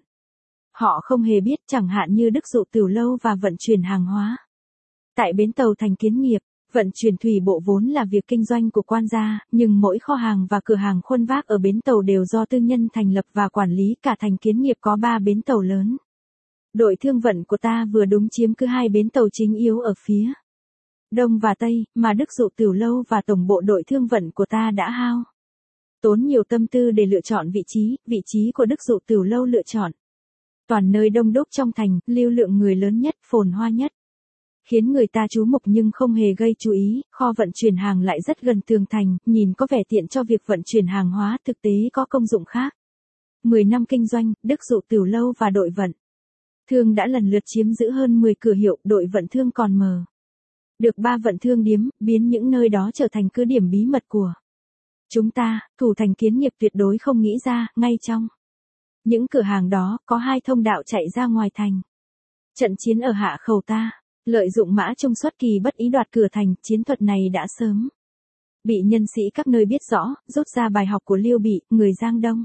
họ không hề biết, chẳng hạn như Đức Dụ Tiểu Lâu và vận chuyển hàng hóa. Tại bến tàu thành Kiến Nghiệp, vận chuyển thủy bộ vốn là việc kinh doanh của quan gia, nhưng mỗi kho hàng và cửa hàng khuân vác ở bến tàu đều do tư nhân thành lập và quản lý, cả thành Kiến Nghiệp có 3 bến tàu lớn. Đội thương vận của ta vừa đúng chiếm cứ 2 bến tàu chính yếu ở phía Đông và Tây, mà Đức Dụ Tiểu Lâu và tổng bộ đội thương vận của ta đã hao tốn nhiều tâm tư để lựa chọn vị trí của Đức Dụ Tiểu Lâu lựa chọn toàn nơi đông đúc trong thành, lưu lượng người lớn nhất, phồn hoa nhất, khiến người ta chú mục nhưng không hề gây chú ý. Kho vận chuyển hàng lại rất gần tường thành, nhìn có vẻ tiện cho việc vận chuyển hàng hóa, thực tế có công dụng khác. 10 năm kinh doanh, Đức Dụ Tiểu Lâu và đội vận thương đã lần lượt chiếm giữ hơn 10 cửa hiệu, đội vận thương còn mở được 3 vận thương điếm, biến những nơi đó trở thành cứ điểm bí mật của chúng ta. Thủ thành Kiến Nghiệp tuyệt đối không nghĩ ra, ngay trong những cửa hàng đó, có 2 thông đạo chạy ra ngoài thành. Trận chiến ở hạ khẩu ta, lợi dụng Mã Trung xuất kỳ bất ý đoạt cửa thành, chiến thuật này đã sớm bị nhân sĩ các nơi biết rõ, rút ra bài học của Liêu Bị, người Giang Đông.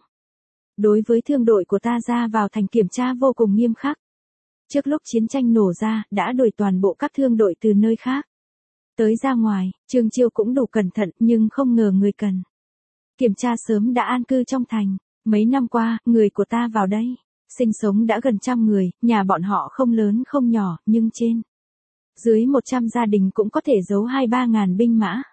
Đối với thương đội của ta ra vào thành kiểm tra vô cùng nghiêm khắc. Trước lúc chiến tranh nổ ra, đã đuổi toàn bộ các thương đội từ nơi khác tới ra ngoài. Trương Chiêu cũng đủ cẩn thận, nhưng không ngờ người cần kiểm tra sớm đã an cư trong thành. Mấy năm qua, người của ta vào đây sinh sống đã gần 100 người, nhà bọn họ không lớn không nhỏ, nhưng trên dưới 100 gia đình cũng có thể giấu 2-3 ngàn binh mã.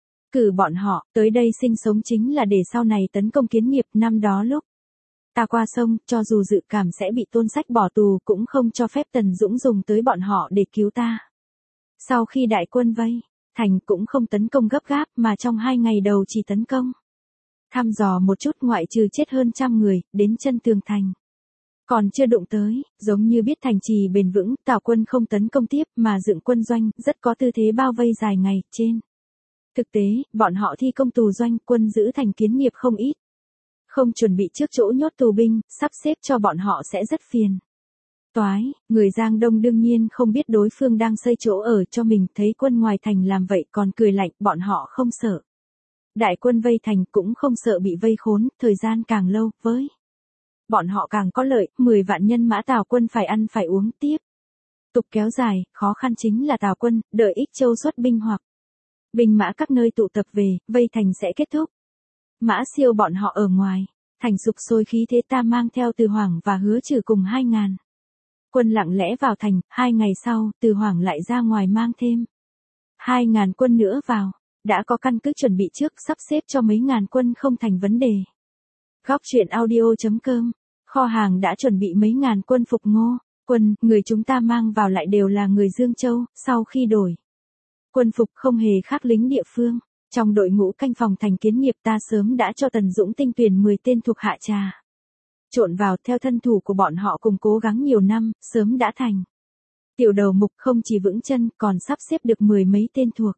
Cử bọn họ tới đây sinh sống chính là để sau này tấn công Kiến Nghiệp. Năm đó lúc ta qua sông, cho dù dự cảm sẽ bị Tôn Sách bỏ tù, cũng không cho phép Tần Dũng dùng tới bọn họ để cứu ta. Sau khi đại quân vây thành, cũng không tấn công gấp gáp, mà trong 2 ngày đầu chỉ tấn công thăm dò một chút, ngoại trừ chết hơn 100 người, đến chân tường thành còn chưa đụng tới. Giống như biết thành trì bền vững, Tào quân không tấn công tiếp mà dựng quân doanh, rất có tư thế bao vây dài ngày. Trên thực tế, bọn họ thi công tù doanh, quân giữ thành Kiến Nghiệp không ít. Không chuẩn bị trước chỗ nhốt tù binh, sắp xếp cho bọn họ sẽ rất phiền toái. Người Giang Đông đương nhiên không biết đối phương đang xây chỗ ở cho mình, thấy quân ngoài thành làm vậy còn cười lạnh, bọn họ không sợ đại quân vây thành, cũng không sợ bị vây khốn, thời gian càng lâu, với bọn họ càng có lợi. 10 vạn nhân mã Tào quân phải ăn phải uống tiếp tục kéo dài, khó khăn chính là Tào quân đợi Ích Châu xuất binh hoặc binh mã các nơi tụ tập về, vây thành sẽ kết thúc. Mã Siêu bọn họ ở ngoài thành sục sôi khí thế, ta mang theo Từ Hoảng và Hứa Trừ cùng 2.000 quân lặng lẽ vào thành. 2 ngày sau, Từ Hoảng lại ra ngoài mang thêm 2.000 quân nữa vào. đã có căn cứ chuẩn bị trước, sắp xếp cho mấy ngàn quân không thành vấn đề. Góc truyện audio.com, kho hàng đã chuẩn bị mấy ngàn quân phục Ngô. Quân, người chúng ta mang vào lại đều là người Dương Châu, sau khi đổi quân phục không hề khác lính địa phương. Trong đội ngũ canh phòng thành Kiến Nghiệp ta sớm đã cho Tần Dũng tinh tuyển 10 tên thuộc hạ trà trộn vào, theo thân thủ của bọn họ cùng cố gắng nhiều năm, sớm đã thành tiểu đầu mục, không chỉ vững chân còn sắp xếp được 10 mấy tên thuộc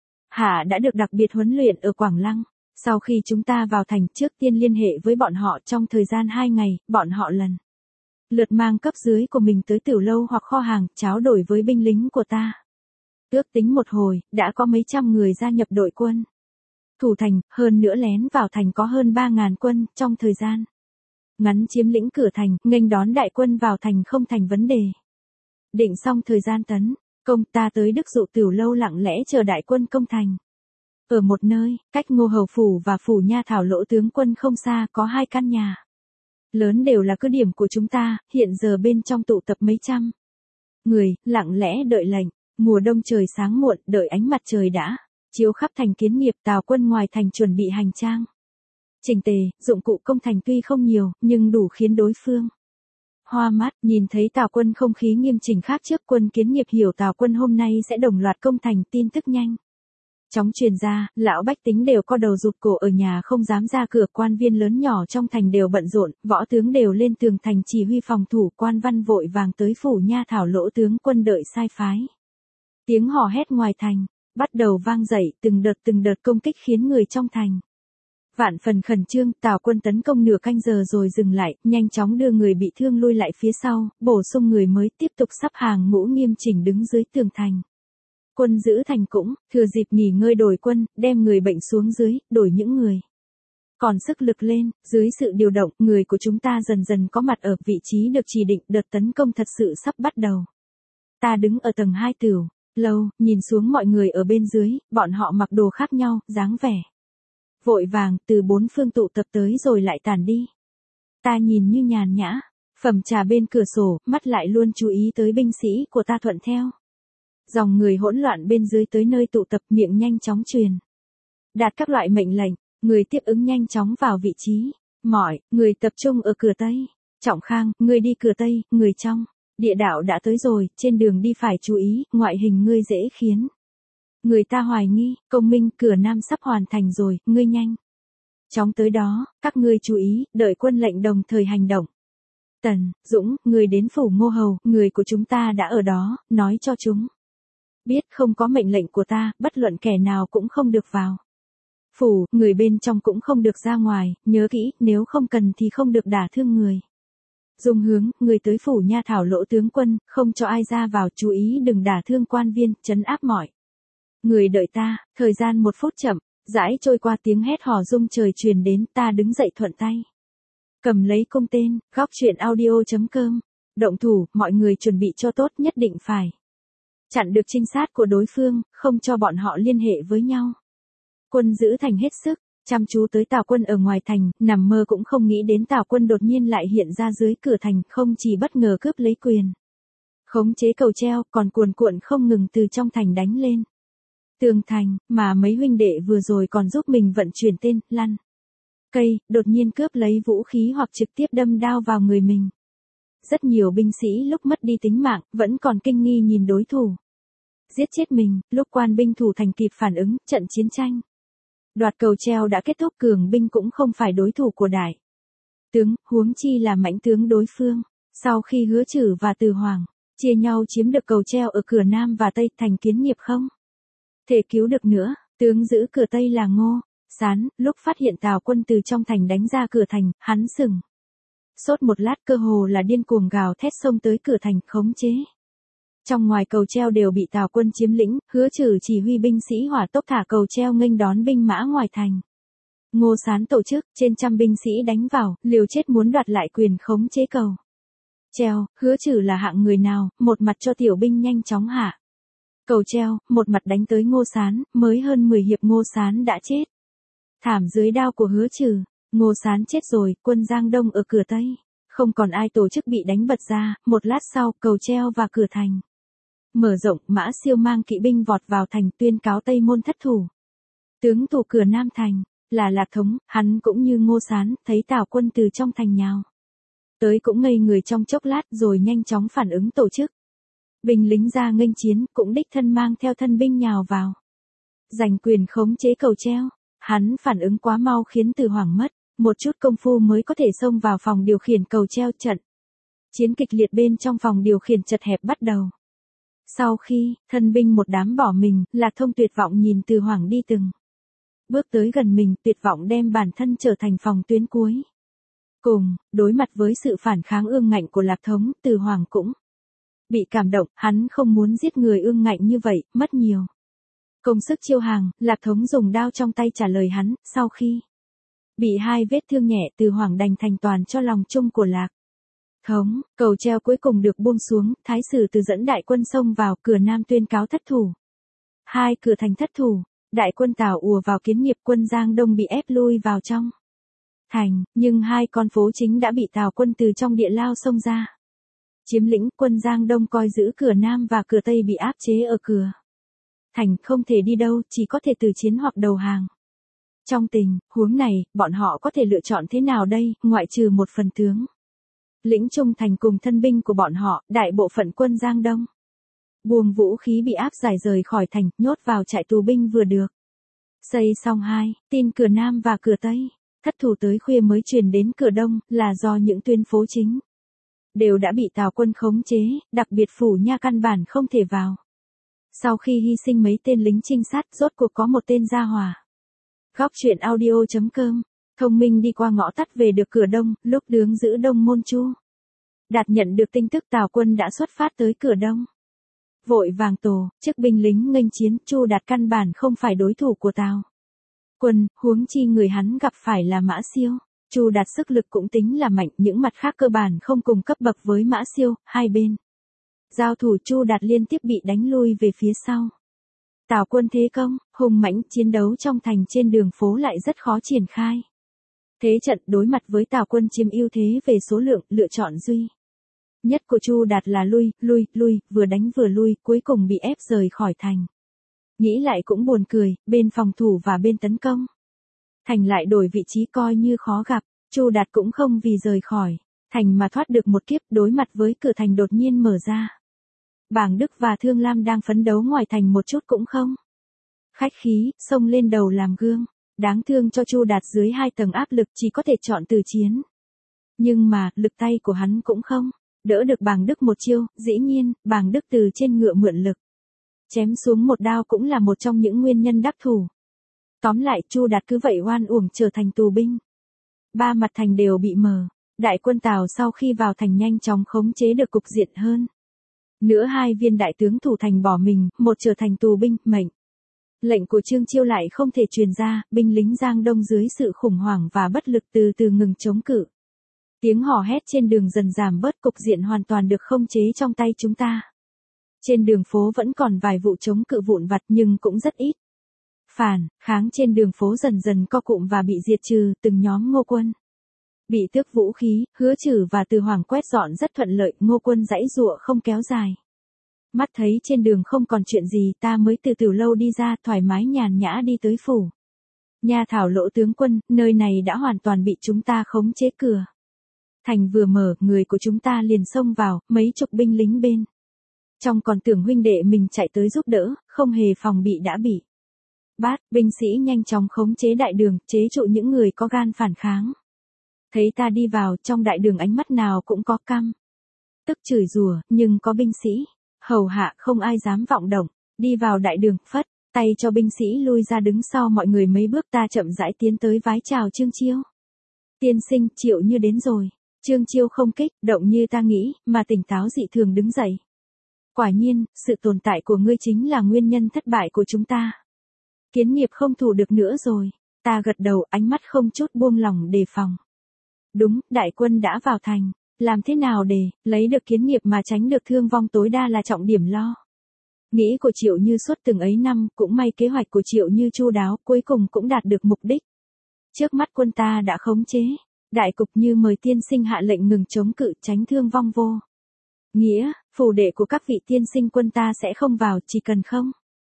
hạ đã được đặc biệt huấn luyện ở Quảng Lăng. Sau khi chúng ta vào thành, trước tiên liên hệ với bọn họ, trong thời gian 2 ngày, bọn họ lần lượt mang cấp dưới của mình tới tiểu lâu hoặc kho hàng, tráo đổi với binh lính của ta. Ước tính một hồi, đã có mấy trăm người gia nhập đội quân thủ thành, hơn nữa lén vào thành có hơn 3.000 quân, trong thời gian ngắn chiếm lĩnh cửa thành, nghênh đón đại quân vào thành không thành vấn đề. Định xong thời gian tấn công, ta tới Đức Dụ tiểu lâu lặng lẽ chờ đại quân công thành. Ở một nơi, cách Ngô Hầu Phủ và Phủ Nha Thảo Lỗ tướng quân không xa, có 2 căn nhà lớn đều là cứ điểm của chúng ta, hiện giờ bên trong tụ tập mấy trăm người, lặng lẽ đợi lệnh. Mùa đông trời sáng muộn, đợi ánh mặt trời đã chiếu khắp thành Kiến Nghiệp, Tào quân ngoài thành chuẩn bị hành trang chỉnh tề, dụng cụ công thành tuy không nhiều, nhưng đủ khiến đối phương hoa mắt. Nhìn thấy Tào quân không khí nghiêm chỉnh khác trước, quân Kiến Nghiệp hiểu Tào quân hôm nay sẽ đồng loạt công thành. Tin tức nhanh chóng truyền ra, lão bách tính đều co đầu rụt cổ ở nhà không dám ra cửa, quan viên lớn nhỏ trong thành đều bận rộn, võ tướng đều lên tường thành chỉ huy phòng thủ, quan văn vội vàng tới Phủ Nha Thảo Lỗ tướng quân đợi sai phái. Tiếng hò hét ngoài thành bắt đầu vang dậy, từng đợt công kích khiến người trong thành vạn phần khẩn trương. Tào quân tấn công nửa canh giờ rồi dừng lại, nhanh chóng đưa người bị thương lui lại phía sau, bổ sung người mới, tiếp tục sắp hàng ngũ nghiêm chỉnh đứng dưới tường thành. Quân giữ thành cũng thừa dịp nghỉ ngơi đổi quân, đem người bệnh xuống dưới, đổi những người còn sức lực lên. Dưới sự điều động, người của chúng ta dần dần có mặt ở vị trí được chỉ định, đợt tấn công thật sự sắp bắt đầu. Ta đứng ở tầng 2 tiểu lâu, nhìn xuống mọi người ở bên dưới, bọn họ mặc đồ khác nhau, dáng vẻ vội vàng, từ 4 phương tụ tập tới rồi lại tản đi. Ta nhìn như nhàn nhã, phẩm trà bên cửa sổ, mắt lại luôn chú ý tới binh sĩ của ta thuận theo dòng người hỗn loạn bên dưới tới nơi tụ tập, miệng nhanh chóng truyền đạt các loại mệnh lệnh, người tiếp ứng nhanh chóng vào vị trí. Mọi người tập trung ở cửa Tây. Trọng Khang, ngươi đi cửa Tây, người trong địa đạo đã tới rồi, trên đường đi phải chú ý, ngoại hình ngươi dễ khiến người ta hoài nghi. Công Minh, cửa Nam sắp hoàn thành rồi, ngươi nhanh chóng tới đó, các ngươi chú ý, đợi quân lệnh đồng thời hành động. Tần Dũng, người đến Phủ Ngô Hầu, người của chúng ta đã ở đó, nói cho chúng biết không có mệnh lệnh của ta, bất luận kẻ nào cũng không được vào phủ, người bên trong cũng không được ra ngoài, nhớ kỹ, nếu không cần thì không được đả thương người. Dung Hướng, người tới Phủ Nha Thảo Lỗ tướng quân, không cho ai ra vào, chú ý đừng đả thương quan viên, trấn áp mọi người đợi ta. Thời gian 1 phút chậm rãi trôi qua, tiếng hét hò rung trời truyền đến, ta đứng dậy thuận tay cầm lấy cung tên. Góc truyện audio.com, động thủ, mọi người chuẩn bị cho tốt, nhất định phải chặn được trinh sát của đối phương, không cho bọn họ liên hệ với nhau. Quân giữ thành hết sức chăm chú tới Tào quân ở ngoài thành, nằm mơ cũng không nghĩ đến Tào quân đột nhiên lại hiện ra dưới cửa thành, không chỉ bất ngờ cướp lấy quyền khống chế cầu treo, còn cuồn cuộn không ngừng từ trong thành đánh lên tường thành, mà mấy huynh đệ vừa rồi còn giúp mình vận chuyển tên lăn cây, đột nhiên cướp lấy vũ khí hoặc trực tiếp đâm đao vào người mình. Rất nhiều binh sĩ lúc mất đi tính mạng, vẫn còn kinh nghi nhìn đối thủ giết chết mình. Lúc quan binh thủ thành kịp phản ứng, trận chiến tranh đoạt cầu treo đã kết thúc, cường binh cũng không phải đối thủ của đại tướng, huống chi là mãnh tướng đối phương. Sau khi Hứa Trử và Từ Hoàng chia nhau chiếm được cầu treo ở cửa Nam và Tây, thành Kiến Nghiệp không thể cứu được nữa. Tướng giữ cửa Tây là Ngô Sán, lúc phát hiện Tào quân từ trong thành đánh ra cửa thành, hắn sững sốt một lát, cơ hồ là điên cuồng gào thét xông tới cửa thành, khống chế trong ngoài cầu treo đều bị Tào quân chiếm lĩnh. Hứa Trử chỉ huy binh sĩ hỏa tốc thả cầu treo nghênh đón binh mã ngoài thành. Ngô Sán tổ chức trên trăm binh sĩ đánh vào, liều chết muốn đoạt lại quyền khống chế cầu treo. Hứa Trử là hạng người nào, một mặt cho tiểu binh nhanh chóng hạ cầu treo, một mặt đánh tới Ngô Sán. Mới hơn 10 hiệp Ngô Sán đã chết thảm dưới đao của Hứa Trử. Ngô Sán chết rồi, quân Giang Đông ở cửa Tây không còn ai tổ chức bị đánh bật ra. Một lát sau, cầu treo và cửa thành mở rộng, Mã Siêu mang kỵ binh vọt vào thành, tuyên cáo Tây Môn thất thủ. Tướng thủ cửa Nam Thành, là Lạc Thống, hắn cũng như Ngô Sán, thấy Tào quân từ trong thành nhào tới cũng ngây người trong chốc lát rồi nhanh chóng phản ứng tổ chức. Binh lính ra nghênh chiến, cũng đích thân mang theo thân binh nhào vào. Giành quyền khống chế cầu treo, hắn phản ứng quá mau khiến Từ Hoảng mất một chút công phu mới có thể xông vào phòng điều khiển cầu treo trận. Chiến kịch liệt bên trong phòng điều khiển chật hẹp bắt đầu. Sau khi, thân binh một đám bỏ mình, Lạc Thông tuyệt vọng nhìn Từ Hoảng đi từng bước tới gần mình, tuyệt vọng đem bản thân trở thành phòng tuyến cuối. Cùng, đối mặt với sự phản kháng ương ngạnh của Lạc Thống, Từ Hoảng cũng bị cảm động, hắn không muốn giết người ương ngạnh như vậy, mất nhiều công sức chiêu hàng. Lạc Thống dùng đao trong tay trả lời hắn, sau khi bị 2 vết thương nhẹ, Từ Hoảng đành thành toàn cho lòng chung của Lạc Thống. Cầu treo cuối cùng được buông xuống, Thái sử Từ dẫn đại quân xông vào cửa Nam tuyên cáo thất thủ. 2 cửa thành thất thủ, đại quân Tào ùa vào kiến nghiệp, quân Giang Đông bị ép lui vào trong thành, nhưng 2 con phố chính đã bị Tào quân từ trong địa lao xông ra chiếm lĩnh. Quân Giang Đông coi giữ cửa Nam và cửa Tây bị áp chế ở cửa thành, không thể đi đâu, chỉ có thể từ chiến hoặc đầu hàng. Trong tình huống này, bọn họ có thể lựa chọn thế nào đây, ngoại trừ một phần tướng lĩnh trung thành cùng thân binh của bọn họ, đại bộ phận quân Giang Đông buông vũ khí bị áp giải rời khỏi thành, nhốt vào trại tù binh vừa được xây xong. 2 tin cửa Nam và cửa Tây thất thủ tới khuya mới truyền đến cửa Đông, là do những tuyến phố chính đều đã bị Tào quân khống chế, đặc biệt Phủ Nha căn bản không thể vào. Sau khi hy sinh mấy tên lính trinh sát, rốt cuộc có một tên ra hòa. Góc truyện audio.com, thông minh đi qua ngõ tắt về được cửa Đông, lúc đứng giữ Đông môn Chu Đạt nhận được tin tức Tào quân đã xuất phát tới cửa Đông. Vội vàng tổ chức binh lính nghênh chiến, Chu Đạt căn bản không phải đối thủ của Tào quân, huống chi người hắn gặp phải là Mã Siêu. Chu Đạt sức lực cũng tính là mạnh, những mặt khác cơ bản không cùng cấp bậc với Mã Siêu, hai bên giao thủ Chu Đạt liên tiếp bị đánh lui về phía sau. Tào quân thế công hùng mãnh, chiến đấu trong thành trên đường phố lại rất khó triển khai thế trận. Đối mặt với Tào quân chiếm ưu thế về số lượng, lựa chọn duy nhất của Chu Đạt là lui, vừa đánh vừa lui, cuối cùng bị ép rời khỏi thành. Nghĩ lại cũng buồn cười, bên phòng thủ và bên tấn công thành lại đổi vị trí, coi như khó gặp. Chu Đạt cũng không vì rời khỏi thành mà thoát được một kiếp. Đối mặt với cửa thành đột nhiên mở ra, Bàng Đức và Thương Lam đang phấn đấu ngoài thành một chút cũng không khách khí, xông lên đầu làm gương. Đáng thương cho Chu Đạt dưới 2 tầng áp lực, chỉ có thể chọn từ chiến. Nhưng mà, lực tay của hắn cũng không đỡ được Bàng Đức một chiêu. Dĩ nhiên, Bàng Đức từ trên ngựa mượn lực chém xuống một đao cũng là một trong những nguyên nhân đắc thủ. Tóm lại, Chu Đạt cứ vậy oan uổng trở thành tù binh. 3 mặt thành đều bị mở. Đại quân Tào sau khi vào thành nhanh chóng khống chế được cục diện hơn. Nữa 2 viên đại tướng thủ thành bỏ mình, một trở thành tù binh. Mệnh lệnh của Trương Chiêu lại không thể truyền ra, binh lính Giang Đông dưới sự khủng hoảng và bất lực từ từ ngừng chống cự. Tiếng hò hét trên đường dần giảm bớt, cục diện hoàn toàn được khống chế trong tay chúng ta. Trên đường phố vẫn còn vài vụ chống cự vụn vặt nhưng cũng rất ít. Phản kháng trên đường phố dần dần co cụm và bị diệt trừ. Từng nhóm Ngô quân bị tước vũ khí, Hứa Trừ và Từ Hoảng quét dọn rất thuận lợi. Ngô quân giãy giụa không kéo dài. Mắt thấy trên đường không còn chuyện gì, ta mới từ Tiểu Lâu đi ra, thoải mái nhàn nhã đi tới Phủ Nha thảo Lỗ tướng quân. Nơi này đã hoàn toàn bị chúng ta khống chế. Cửa thành vừa mở, người của chúng ta liền xông vào, mấy chục binh lính bên trong còn tưởng huynh đệ mình chạy tới giúp đỡ, không hề phòng bị đã bị bắt. Binh sĩ nhanh chóng khống chế đại đường, chế trụ những người có gan phản kháng. Thấy ta đi vào, trong đại đường ánh mắt nào cũng có căm tức chửi rủa, nhưng có binh sĩ hầu hạ không ai dám vọng động. Đi vào đại đường, phất tay cho binh sĩ lui ra, đứng sau mọi người mấy bước. Ta chậm rãi tiến tới vái chào Trương Chiêu. Tiên sinh, Triệu Như đến rồi. Trương Chiêu không kích động như ta nghĩ, mà tỉnh táo dị thường đứng dậy. Quả nhiên, sự tồn tại của ngươi chính là nguyên nhân thất bại của chúng ta. Kiến nghiệp không thủ được nữa rồi. Ta gật đầu, ánh mắt không chút buông lỏng đề phòng. Đúng, đại quân đã vào thành. Làm thế nào để lấy được kiến nghiệp mà tránh được thương vong tối đa là trọng điểm lo nghĩ của Triệu Như suốt từng ấy năm. Cũng may kế hoạch của Triệu Như chu đáo, cuối cùng cũng đạt được mục đích. Trước mắt quân ta đã khống chế đại cục, như mời tiên sinh hạ lệnh ngừng chống cự, tránh thương vong vô nghĩa. Phủ đệ của các vị tiên sinh quân ta sẽ không vào, chỉ cần không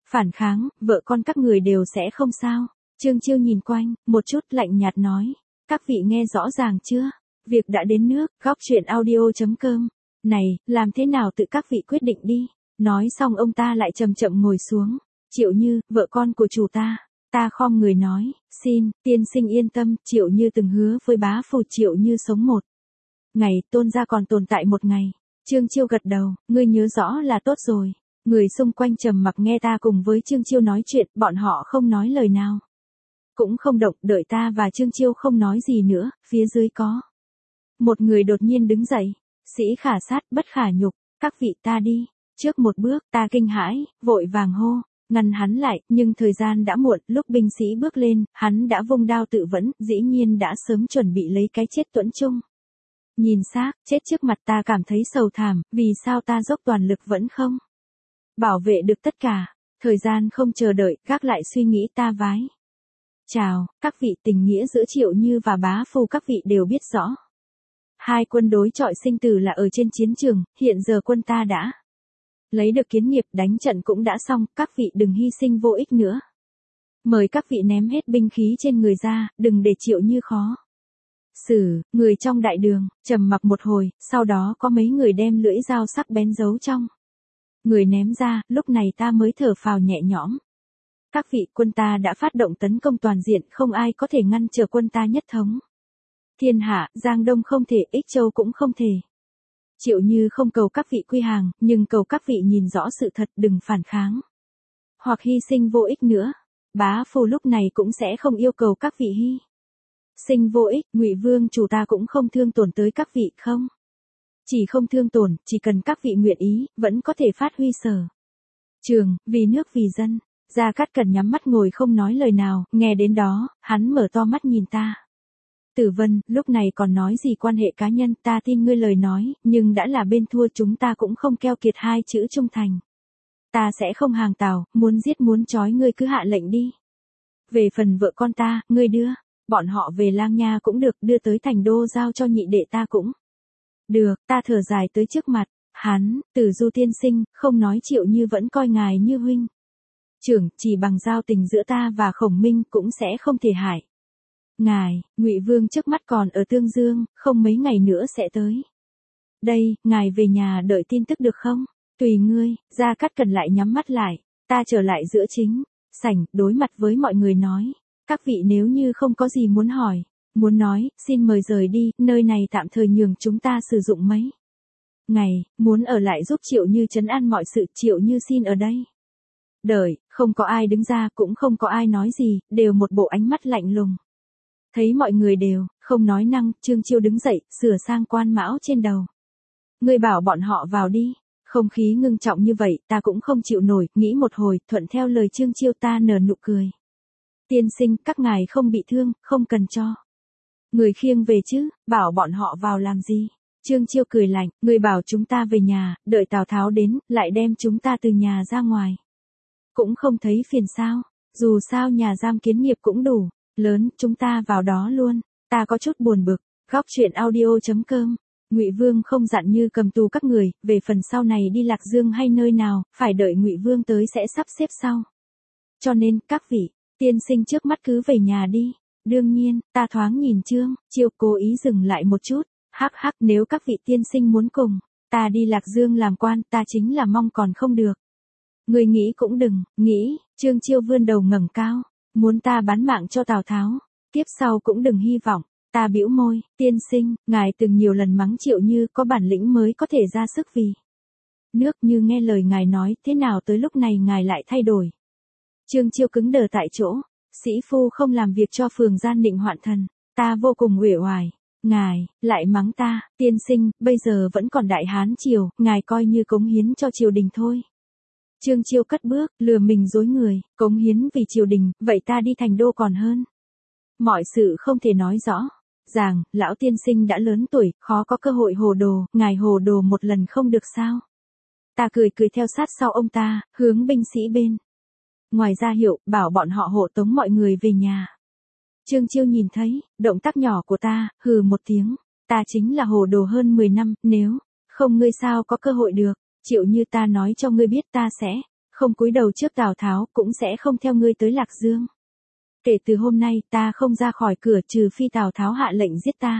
Phản kháng, vợ con các người đều sẽ không sao. Trương Chiêu nhìn quanh, một chút lạnh nhạt nói. Các vị nghe rõ ràng chưa? Việc đã đến nước, góc chuyện audio.com. Này, làm thế nào tự các vị quyết định đi. Nói xong ông ta lại chậm chậm ngồi xuống. Triệu Như, vợ con của chủ ta. Ta khom người nói, xin, tiên sinh yên tâm, Triệu Như từng hứa với bá phụ Triệu Như sống một ngày, Tôn gia còn tồn tại một ngày. Trương Chiêu gật đầu, ngươi nhớ rõ là tốt rồi. Người xung quanh trầm mặc nghe ta cùng với Trương Chiêu nói chuyện, bọn họ không nói lời nào. Cũng không động, đợi ta và Trương Chiêu không nói gì nữa, phía dưới có. Một người đột nhiên đứng dậy, sĩ khả sát bất khả nhục, các vị ta đi. Trước một bước, ta kinh hãi, vội vàng hô, ngăn hắn lại, nhưng thời gian đã muộn, lúc binh sĩ bước lên, hắn đã vung đao tự vẫn, dĩ nhiên đã sớm chuẩn bị lấy cái chết tuẫn chung. Nhìn xác, chết trước mặt ta cảm thấy sầu thảm, vì sao ta dốc toàn lực vẫn không bảo vệ được tất cả. Thời gian không chờ đợi, gác lại suy nghĩ ta vái. Chào, các vị, tình nghĩa giữa Triệu Như và bá phu các vị đều biết rõ. Hai quân đối chọi sinh tử là ở trên chiến trường, hiện giờ quân ta đã lấy được kiến nghiệp, đánh trận cũng đã xong, các vị đừng hy sinh vô ích nữa. Mời các vị ném hết binh khí trên người ra, đừng để Triệu Như khó xử. Người trong đại đường trầm mặc một hồi, sau đó có mấy người đem lưỡi dao sắc bén giấu trong người ném ra, lúc này ta mới thở phào nhẹ nhõm. Các vị, quân ta đã phát động tấn công toàn diện, không ai có thể ngăn trở quân ta nhất thống thiên hạ, Giang Đông không thể, Ích Châu cũng không thể. Triệu Như không cầu các vị quy hàng, nhưng cầu các vị nhìn rõ sự thật, đừng phản kháng hoặc hy sinh vô ích nữa. Bá phu lúc này cũng sẽ không yêu cầu các vị hy sinh vô ích, Ngụy Vương chủ ta cũng không thương tổn tới các vị không. Chỉ không thương tổn, chỉ cần các vị nguyện ý, vẫn có thể phát huy sở trường, vì nước vì dân. Gia Cát Cẩn nhắm mắt ngồi không nói lời nào, nghe đến đó, hắn mở to mắt nhìn ta. Tử Vân, lúc này còn nói gì quan hệ cá nhân, ta tin ngươi lời nói, nhưng đã là bên thua chúng ta cũng không keo kiệt hai chữ trung thành. Ta sẽ không hàng tào, muốn giết muốn trói ngươi cứ hạ lệnh đi. Về phần vợ con ta, ngươi đưa bọn họ về Lang Nha cũng được, đưa tới thành đô giao cho nhị đệ ta cũng được. Ta thở dài tới trước mặt hắn, Tử Du tiên sinh, không nói Triệu Như vẫn coi ngài như huynh trưởng, chỉ bằng giao tình giữa ta và Khổng Minh cũng sẽ không thể hại ngài. Ngụy Vương trước mắt còn ở Tương Dương, không mấy ngày nữa sẽ tới đây, ngài về nhà đợi tin tức được không? Tùy ngươi. Gia Cát Cẩn lại nhắm mắt lại. Ta trở lại giữa chính sảnh, đối mặt với mọi người nói, các vị nếu như không có gì muốn hỏi, muốn nói, xin mời rời đi, nơi này tạm thời nhường chúng ta sử dụng mấy ngày, muốn ở lại giúp Triệu Như trấn an mọi sự, Triệu Như xin ở đây đợi. Không có ai đứng ra, cũng không có ai nói gì, đều một bộ ánh mắt lạnh lùng. Thấy mọi người đều không nói năng, Trương Chiêu đứng dậy, sửa sang quan mão trên đầu. Ngươi bảo bọn họ vào đi. Không khí ngưng trọng như vậy, ta cũng không chịu nổi, nghĩ một hồi, thuận theo lời Trương Chiêu, ta nở nụ cười. Tiên sinh, các ngài không bị thương, không cần cho người khiêng về chứ, bảo bọn họ vào làm gì? Trương Chiêu cười lạnh, người bảo chúng ta về nhà, đợi Tào Tháo đến, lại đem chúng ta từ nhà ra ngoài. Cũng không thấy phiền sao, dù sao nhà giam Kiến Nghiệp cũng đủ lớn, chúng ta vào đó luôn. Ta có chút buồn bực. Góc chuyện audio.com. Ngụy Vương không dặn như cầm tù các người, về phần sau này đi Lạc Dương hay nơi nào, phải đợi Ngụy Vương tới sẽ sắp xếp sau. Cho nên, các vị tiên sinh trước mắt cứ về nhà đi. Đương nhiên, ta thoáng nhìn Trương Chiêu, cố ý dừng lại một chút. Hắc hắc, nếu các vị tiên sinh muốn cùng ta đi Lạc Dương làm quan, ta chính là mong còn không được. Người nghĩ cũng đừng nghĩ. Trương Chiêu vươn đầu ngẩng cao, muốn ta bán mạng cho Tào Tháo, tiếp sau cũng đừng hy vọng. Ta bĩu môi, tiên sinh, ngài từng nhiều lần mắng Triệu Như, có bản lĩnh mới có thể ra sức vì nước, như nghe lời ngài nói, thế nào tới lúc này ngài lại thay đổi. Trương Chiêu cứng đờ tại chỗ, sĩ phu không làm việc cho phường gian nịnh hoạn thần, ta vô cùng uể oải. Ngài lại mắng ta, tiên sinh, bây giờ vẫn còn Đại Hán triều, ngài coi như cống hiến cho triều đình thôi. Trương Chiêu cất bước, lừa mình dối người, cống hiến vì triều đình, vậy ta đi thành đô còn hơn. Mọi sự không thể nói rõ ràng, lão tiên sinh đã lớn tuổi, khó có cơ hội hồ đồ, ngài hồ đồ một lần không được sao? Ta cười cười theo sát sau ông ta, hướng binh sĩ bên ngoài ra hiệu, bảo bọn họ hộ tống mọi người về nhà. Trương Chiêu nhìn thấy động tác nhỏ của ta, hừ một tiếng, ta chính là hồ đồ hơn 10 năm, nếu không ngươi sao có cơ hội được. Triệu Như, ta nói cho ngươi biết, ta sẽ không cúi đầu trước Tào Tháo, cũng sẽ không theo ngươi tới Lạc Dương. Kể từ hôm nay, ta không ra khỏi cửa trừ phi Tào Tháo hạ lệnh giết ta.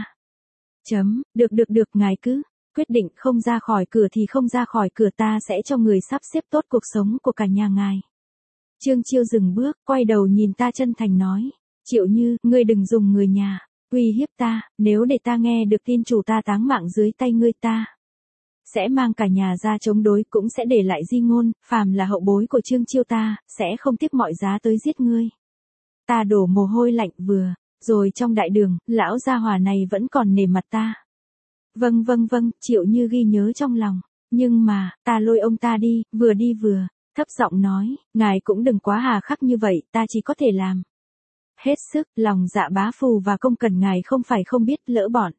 Được, ngài cứ quyết định không ra khỏi cửa thì không ra khỏi cửa, ta sẽ cho người sắp xếp tốt cuộc sống của cả nhà ngài. Trương Chiêu dừng bước, quay đầu nhìn ta chân thành nói, Triệu Như, ngươi đừng dùng người nhà uy hiếp ta, nếu để ta nghe được tin chủ ta táng mạng dưới tay ngươi, ta sẽ mang cả nhà ra chống đối, cũng sẽ để lại di ngôn, phàm là hậu bối của Trương Chiêu ta sẽ không tiếc mọi giá tới giết ngươi. Ta đổ mồ hôi lạnh, vừa rồi trong đại đường, lão gia hỏa này vẫn còn nể mặt ta. Vâng, Triệu Như ghi nhớ trong lòng, nhưng mà, ta lôi ông ta đi vừa thấp giọng nói, ngài cũng đừng quá hà khắc như vậy, ta chỉ có thể làm hết sức, lòng dạ bá phù và công cần ngài không phải không biết, lỡ bọn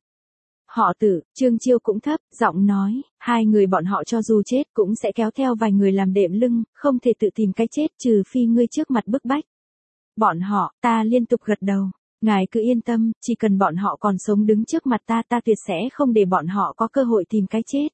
họ Tử. Trương Chiêu cũng thấp giọng nói, hai người bọn họ cho dù chết cũng sẽ kéo theo vài người làm đệm lưng, không thể tự tìm cái chết trừ phi ngươi trước mặt bức bách bọn họ. Ta liên tục gật đầu, ngài cứ yên tâm, chỉ cần bọn họ còn sống đứng trước mặt ta, ta tuyệt sẽ không để bọn họ có cơ hội tìm cái chết.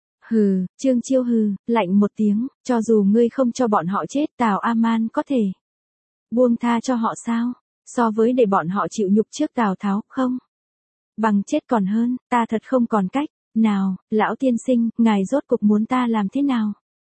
Hừ. Trương Chiêu hừ lạnh một tiếng, cho dù ngươi không cho bọn họ chết, Tào A-man có thể buông tha cho họ sao? So với để bọn họ chịu nhục trước Tào Tháo, không bằng chết còn hơn. Ta thật không còn cách nào. Lão tiên sinh, ngài rốt cục muốn ta làm thế nào?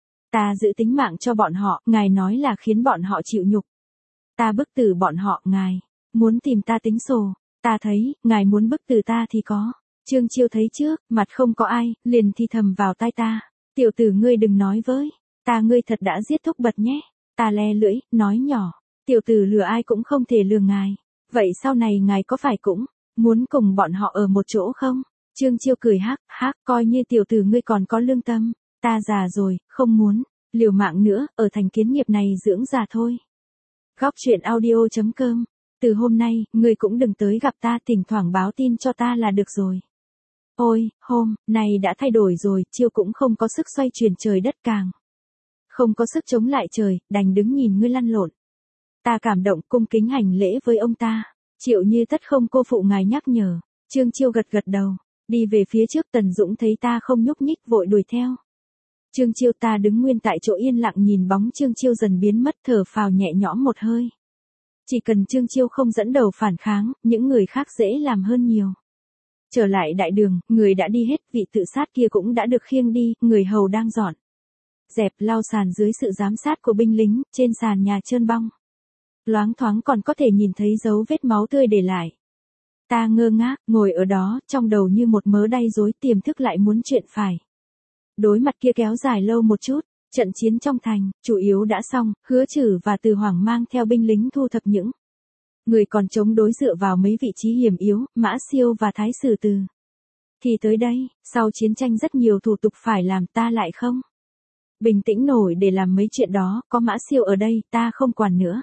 Ta giữ tính mạng cho bọn họ, ngài nói là khiến bọn họ chịu nhục. Ta bức tử bọn họ, ngài muốn tìm ta tính sổ. Ta thấy, ngài muốn bức tử ta thì có. Trương Chiêu thấy trước, mặt không có ai, liền thì thầm vào tai ta. Tiểu tử ngươi đừng nói với ta ngươi thật đã giết Thúc Bật nhé. Ta le lưỡi, nói nhỏ. Tiểu tử lừa ai cũng không thể lừa ngài. Vậy sau này ngài có phải cũng muốn cùng bọn họ ở một chỗ không? Trương Chiêu cười hắc, coi như tiểu tử ngươi còn có lương tâm. Ta già rồi, không muốn liều mạng nữa, ở thành Kiến Nghiệp này dưỡng già thôi. Góc truyện audio.com. Từ hôm nay, ngươi cũng đừng tới gặp ta, thỉnh thoảng báo tin cho ta là được rồi. Ôi, hôm nay đã thay đổi rồi, Chiêu cũng không có sức xoay chuyển trời đất, càng không có sức chống lại trời, đành đứng nhìn ngươi lăn lộn. Ta cảm động, cung kính hành lễ với ông ta. Triệu Như tất không cô phụ ngài nhắc nhở. Trương Chiêu gật đầu, đi về phía trước. Tần Dũng thấy ta không nhúc nhích, vội đuổi theo. Trương Chiêu. Ta đứng nguyên tại chỗ yên lặng nhìn bóng Trương Chiêu dần biến mất, thở phào nhẹ nhõm một hơi. Chỉ cần Trương Chiêu không dẫn đầu phản kháng, những người khác dễ làm hơn nhiều. Trở lại đại đường, người đã đi hết, vị tự sát kia cũng đã được khiêng đi, người hầu đang dọn dẹp lau sàn dưới sự giám sát của binh lính, trên sàn nhà trơn bong. Loáng thoáng còn có thể nhìn thấy dấu vết máu tươi để lại. Ta ngơ ngác, ngồi ở đó, trong đầu như một mớ đay rối, tiềm thức lại muốn chuyện phải đối mặt kia kéo dài lâu một chút. Trận chiến trong thành, chủ yếu đã xong, Hứa Trử và Từ Hoàng mang theo binh lính thu thập những người còn chống đối dựa vào mấy vị trí hiểm yếu, Mã Siêu và Thái Sử Từ. Thì tới đây, sau chiến tranh rất nhiều thủ tục phải làm, ta lại không bình tĩnh nổi để làm mấy chuyện đó, có Mã Siêu ở đây, ta không quản nữa.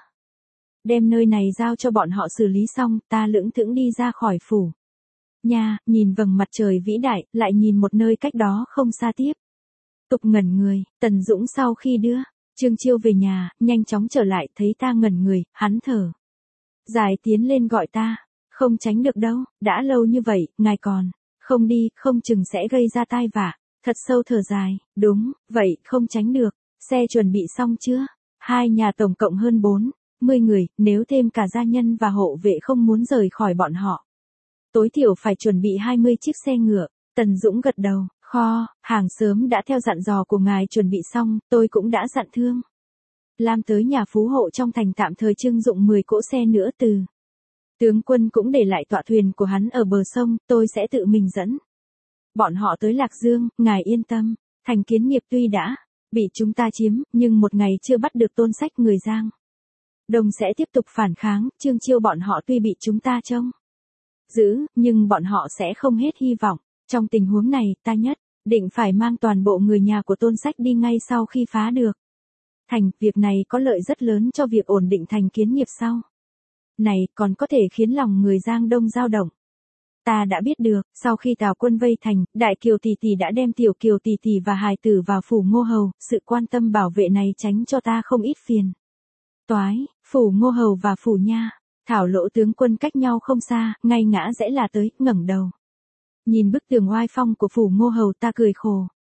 Đem nơi này giao cho bọn họ xử lý xong, ta lững thững đi ra khỏi phủ nhà, nhìn vầng mặt trời vĩ đại, lại nhìn một nơi cách đó không xa tiếp tục ngẩn người. Tần Dũng sau khi đưa Trương Chiêu về nhà, nhanh chóng trở lại, thấy ta ngẩn người, hắn thở dài tiến lên gọi ta. Không tránh được đâu, đã lâu như vậy, ngài còn không đi, không chừng sẽ gây ra tai vạ. Thật sâu thở dài, đúng, vậy, không tránh được. Xe chuẩn bị xong chưa? Hai nhà tổng cộng hơn 40 người, nếu thêm cả gia nhân và hộ vệ không muốn rời khỏi bọn họ. Tối thiểu phải chuẩn bị 20 chiếc xe ngựa. Tần Dũng gật đầu, kho hàng sớm đã theo dặn dò của ngài chuẩn bị xong, tôi cũng đã dặn Thương Lam tới nhà phú hộ trong thành tạm thời trưng dụng 10 cỗ xe nữa. Từ tướng quân cũng để lại tọa thuyền của hắn ở bờ sông, tôi sẽ tự mình dẫn bọn họ tới Lạc Dương. Ngài yên tâm, thành Kiến Nghiệp tuy đã bị chúng ta chiếm, nhưng một ngày chưa bắt được Tôn Sách, người Giang Đông sẽ tiếp tục phản kháng. Trương Chiêu bọn họ tuy bị chúng ta trông giữ, nhưng bọn họ sẽ không hết hy vọng. Trong tình huống này, ta nhất định phải mang toàn bộ người nhà của Tôn Sách đi ngay sau khi phá được thành. Việc này có lợi rất lớn cho việc ổn định thành Kiến Nghiệp sau này, còn có thể khiến lòng người Giang Đông dao động. Ta đã biết được, sau khi Tào quân vây thành, Đại Kiều tỷ tỷ đã đem Tiểu Kiều tỷ tỷ và hài tử vào phủ Ngô Hầu, sự quan tâm bảo vệ này tránh cho ta không ít phiền toái. Phủ Ngô Hầu và phủ Nha Thảo Lỗ tướng quân cách nhau không xa, ngay ngã rẽ là tới. Ngẩng đầu nhìn bức tường oai phong của phủ Ngô Hầu, ta cười khổ.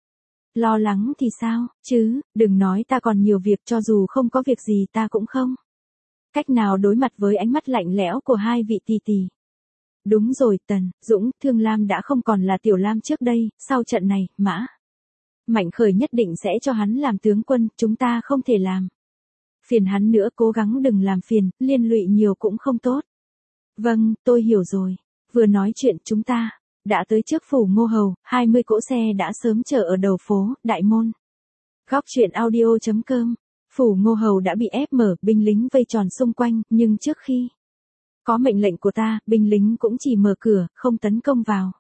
Lo lắng thì sao, chứ, đừng nói ta còn nhiều việc, cho dù không có việc gì ta cũng không cách nào đối mặt với ánh mắt lạnh lẽo của hai vị tỷ tỷ. Đúng rồi, Tần Dũng, Thương Lam đã không còn là Tiểu Lam trước đây, sau trận này, Mã Mạnh Khởi nhất định sẽ cho hắn làm tướng quân, chúng ta không thể làm phiền hắn nữa, cố gắng đừng làm phiền, liên lụy nhiều cũng không tốt. Vâng, tôi hiểu rồi. Vừa nói chuyện chúng ta đã tới trước phủ Ngô Hầu, 20 cỗ xe đã sớm chờ ở đầu phố, Đại Môn. Góc truyện audio.com. Phủ Ngô Hầu đã bị ép mở, binh lính vây tròn xung quanh, nhưng trước khi có mệnh lệnh của ta, binh lính cũng chỉ mở cửa, không tấn công vào.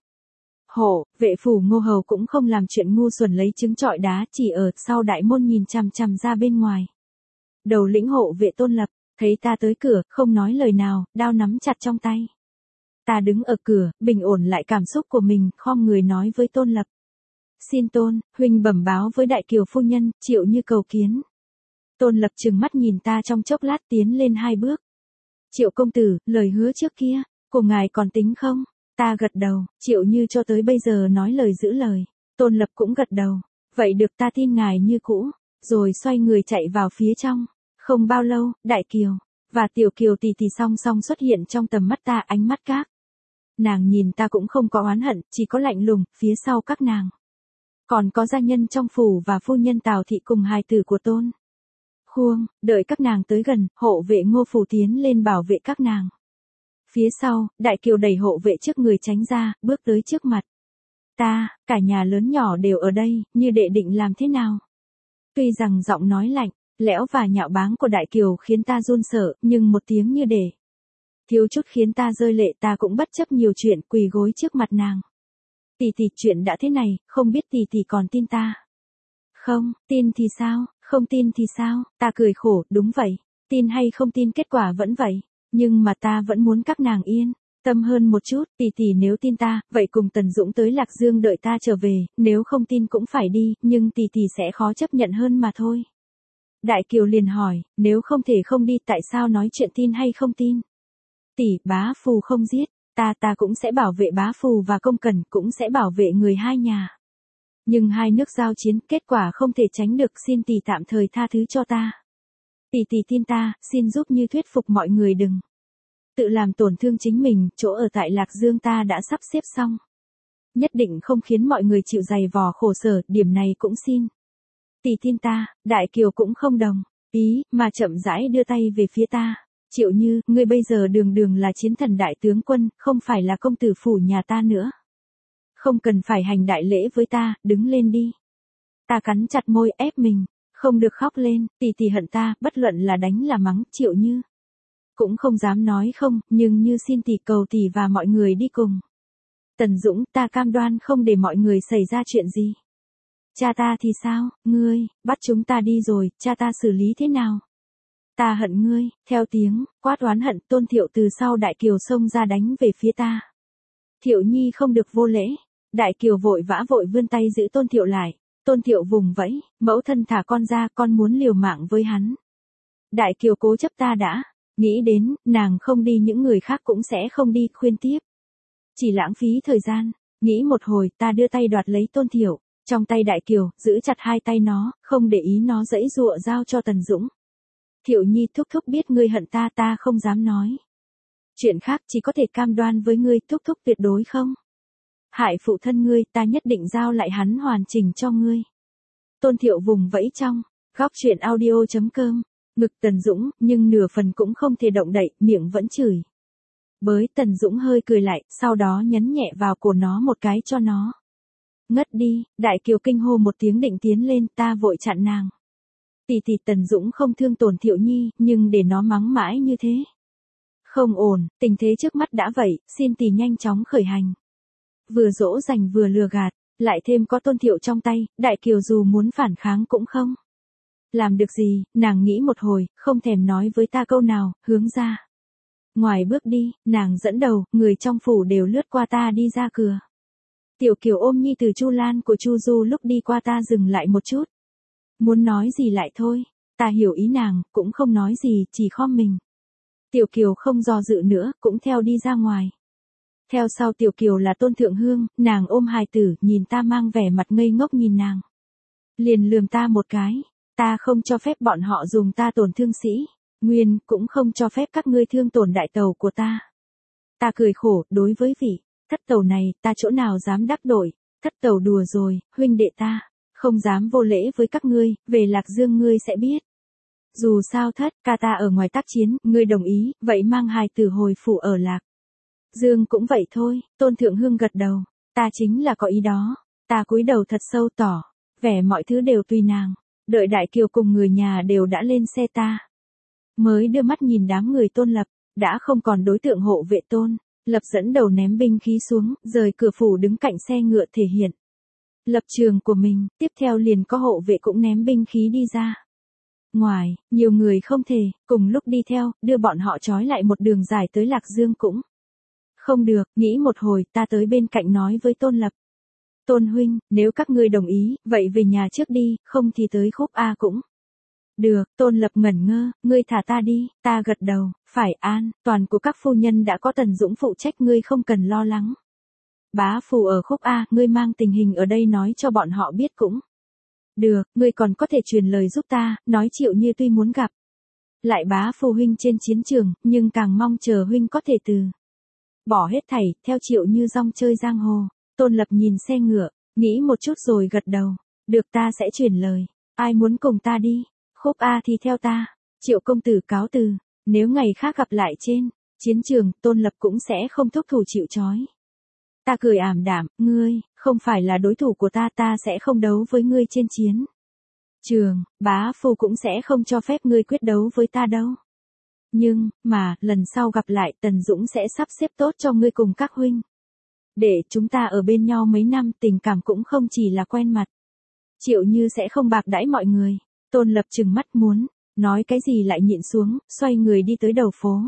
Hộ vệ phủ Ngô Hầu cũng không làm chuyện ngu xuẩn lấy trứng trọi đá, chỉ ở sau Đại Môn nhìn chằm chằm ra bên ngoài. Đầu lĩnh hộ vệ Tôn Lập, thấy ta tới cửa, không nói lời nào, đao nắm chặt trong tay. Ta đứng ở cửa, bình ổn lại cảm xúc của mình, khom người nói với Tôn Lập. Xin Tôn, huynh bẩm báo với Đại Kiều phu nhân, Triệu Như cầu kiến. Tôn Lập trừng mắt nhìn ta trong chốc lát, tiến lên 2 bước. Triệu công tử, lời hứa trước kia, của ngài còn tính không? Ta gật đầu, Triệu Như cho tới bây giờ nói lời giữ lời. Tôn Lập cũng gật đầu. Vậy được, ta tin ngài như cũ. Rồi xoay người chạy vào phía trong. Không bao lâu, Đại Kiều và Tiểu Kiều tỷ tỷ song song xuất hiện trong tầm mắt ta, ánh mắt các nàng nhìn ta cũng không có oán hận, chỉ có lạnh lùng. Phía sau các nàng còn có gia nhân trong phủ và phu nhân Tào thị cùng hài tử của Tôn Khuông. Đợi các nàng tới gần, hộ vệ Ngô phủ tiến lên bảo vệ các nàng. Phía sau, Đại Kiều đẩy hộ vệ trước người tránh ra, bước tới trước mặt ta. Cả nhà lớn nhỏ đều ở đây, Như đệ định làm thế nào? Tuy rằng giọng nói lạnh lẽo và nhạo báng của Đại Kiều khiến ta run sợ, nhưng một tiếng Như để thiếu chút khiến ta rơi lệ, ta cũng bất chấp nhiều chuyện, quỳ gối trước mặt nàng. Tỷ tỷ, chuyện đã thế này, không biết tỷ tỷ còn tin ta không? Tin thì sao, không tin thì sao? Ta cười khổ, đúng vậy, tin hay không tin kết quả vẫn vậy, nhưng mà ta vẫn muốn các nàng yên tâm hơn một chút. Tỷ tỷ nếu tin ta, vậy cùng Tần Dũng tới Lạc Dương đợi ta trở về, nếu không tin cũng phải đi, nhưng tỷ tỷ sẽ khó chấp nhận hơn mà thôi. Đại Kiều liền hỏi, nếu không thể không đi, tại sao nói chuyện tin hay không tin? Tỷ, bá phù không giết, ta cũng sẽ bảo vệ bá phù và công cẩn, cũng sẽ bảo vệ người hai nhà. Nhưng hai nước giao chiến, kết quả không thể tránh được, xin tỷ tạm thời tha thứ cho ta. Tỷ tỷ tin ta, xin giúp Như thuyết phục mọi người đừng tự làm tổn thương chính mình, chỗ ở tại Lạc Dương ta đã sắp xếp xong. Nhất định không khiến mọi người chịu dày vò khổ sở, điểm này cũng xin tỷ tin ta. Đại Kiều cũng không đồng ý, mà chậm rãi đưa tay về phía ta. Triệu Như, ngươi bây giờ đường đường là chiến thần đại tướng quân, không phải là công tử phủ nhà ta nữa. Không cần phải hành đại lễ với ta, đứng lên đi. Ta cắn chặt môi, ép mình không được khóc lên. Tỷ tỷ hận ta, bất luận là đánh là mắng. Triệu Như cũng không dám nói không, nhưng Như xin tỷ, cầu tỷ và mọi người đi cùng Tần Dũng, ta cam đoan không để mọi người xảy ra chuyện gì. Cha ta thì sao, ngươi bắt chúng ta đi rồi, cha ta xử lý thế nào? Ta hận ngươi. Theo tiếng quát oán hận, Tôn Thiệu từ sau Đại Kiều xông ra đánh về phía ta. Thiệu Nhi không được vô lễ. Đại Kiều vội vã vội vươn tay giữ Tôn Thiệu lại. Tôn Thiệu vùng vẫy, mẫu thân thả con ra, con muốn liều mạng với hắn. Đại Kiều cố chấp, ta đã nghĩ đến, nàng không đi những người khác cũng sẽ không đi, khuyên tiếp chỉ lãng phí thời gian. Nghĩ một hồi, ta đưa tay đoạt lấy Tôn Thiệu trong tay Đại Kiều, giữ chặt hai tay nó, không để ý nó giãy giụa, giao cho Tần Dũng. Thiệu Nhi thúc thúc biết ngươi hận ta, ta không dám nói chuyện khác, chỉ có thể cam đoan với ngươi, thúc thúc tuyệt đối không hại phụ thân ngươi, ta nhất định giao lại hắn hoàn chỉnh cho ngươi. Tôn Thiệu vùng vẫy trong góc truyện audio.com. Ngực Tần Dũng, nhưng nửa phần cũng không thể động đậy, miệng vẫn chửi bới. Tần Dũng hơi cười lại, sau đó nhấn nhẹ vào cổ nó một cái cho nó ngất đi. Đại Kiều kinh hô một tiếng định tiến lên, ta vội chặn nàng. Tỷ tỷ, Tần Dũng không thương tổn Thiệu Nhi, nhưng để nó mắng mãi như thế không ổn, tình thế trước mắt đã vậy, xin tỷ nhanh chóng khởi hành. Vừa dỗ dành vừa lừa gạt, lại thêm có Tôn Thiệu trong tay, Đại Kiều dù muốn phản kháng cũng không làm được gì. Nàng nghĩ một hồi, không thèm nói với ta câu nào, hướng ra ngoài bước đi. Nàng dẫn đầu, người trong phủ đều lướt qua ta đi ra cửa. Tiểu Kiều ôm Nhi từ Chu Lan của Chu Du, lúc đi qua ta dừng lại một chút, muốn nói gì lại thôi. Ta hiểu ý nàng, cũng không nói gì, chỉ khom mình. Tiểu Kiều không do dự nữa, cũng theo đi ra ngoài. Theo sau Tiểu Kiều là Tôn Thượng Hương, nàng ôm hài tử, nhìn ta mang vẻ mặt ngây ngốc nhìn nàng. liền lườm ta một cái, ta không cho phép bọn họ dùng ta tổn thương sĩ, Nguyên cũng không cho phép các ngươi thương tổn đại tàu của ta. Ta cười khổ, đối với vị thất tàu này, ta chỗ nào dám đắc tội, thất tàu đùa rồi, huynh đệ ta, không dám vô lễ với các ngươi, về Lạc Dương ngươi sẽ biết. Dù sao thất ca ta ở ngoài tác chiến, ngươi đồng ý, vậy mang hài tử hồi phủ ở Lạc Dương cũng vậy thôi, Tôn Thượng Hương gật đầu, ta chính là có ý đó, ta cúi đầu thật sâu tỏ, vẻ mọi thứ đều tùy nàng, đợi Đại Kiều cùng người nhà đều đã lên xe ta. Mới đưa mắt nhìn đám người Tôn Lập, đã không còn đối tượng hộ vệ Tôn Lập dẫn đầu ném binh khí xuống, rời cửa phủ đứng cạnh xe ngựa thể hiện lập trường của mình, tiếp theo liền có hộ vệ cũng ném binh khí đi ra. Ngoài, nhiều người không thể, cùng lúc đi theo, đưa bọn họ trói lại một đường dài tới Lạc Dương cũng không được, nghĩ một hồi, ta tới bên cạnh nói với Tôn Lập. Tôn huynh, nếu các ngươi đồng ý, vậy về nhà trước đi, không thì tới Khúc A cũng được. Tôn Lập ngẩn ngơ, ngươi thả ta đi, ta gật đầu, phải an, toàn của các phu nhân đã có Tần Dũng phụ trách, ngươi không cần lo lắng. Bá Phù ở Khúc A, ngươi mang tình hình ở đây nói cho bọn họ biết cũng được, ngươi còn có thể truyền lời giúp ta, nói Triệu Như tuy muốn gặp lại Bá Phù huynh trên chiến trường, nhưng càng mong chờ huynh có thể từ bỏ hết thảy, theo Triệu Như rong chơi giang hồ. Tôn Lập nhìn xe ngựa, nghĩ một chút rồi gật đầu, được, ta sẽ truyền lời, ai muốn cùng ta đi, Khúc A thì theo ta. Triệu công tử cáo từ, nếu ngày khác gặp lại trên chiến trường, Tôn Lập cũng sẽ không thúc thủ chịu trói. Ta cười ảm đạm, ngươi không phải là đối thủ của ta, ta sẽ không đấu với ngươi trên chiến trường, Bá Phù cũng sẽ không cho phép ngươi quyết đấu với ta đâu. Nhưng, mà, lần sau gặp lại, Tần Dũng sẽ sắp xếp tốt cho ngươi cùng các huynh. Để chúng ta ở bên nhau mấy năm, tình cảm cũng không chỉ là quen mặt. Triệu Như sẽ không bạc đãi mọi người. Tôn Lập trừng mắt muốn nói cái gì lại nhịn xuống, xoay người đi tới đầu phố.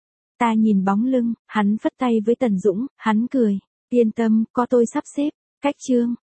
Ta nhìn bóng lưng, hắn phất tay với Tần Dũng, hắn cười, yên tâm, có tôi sắp xếp. Cách chương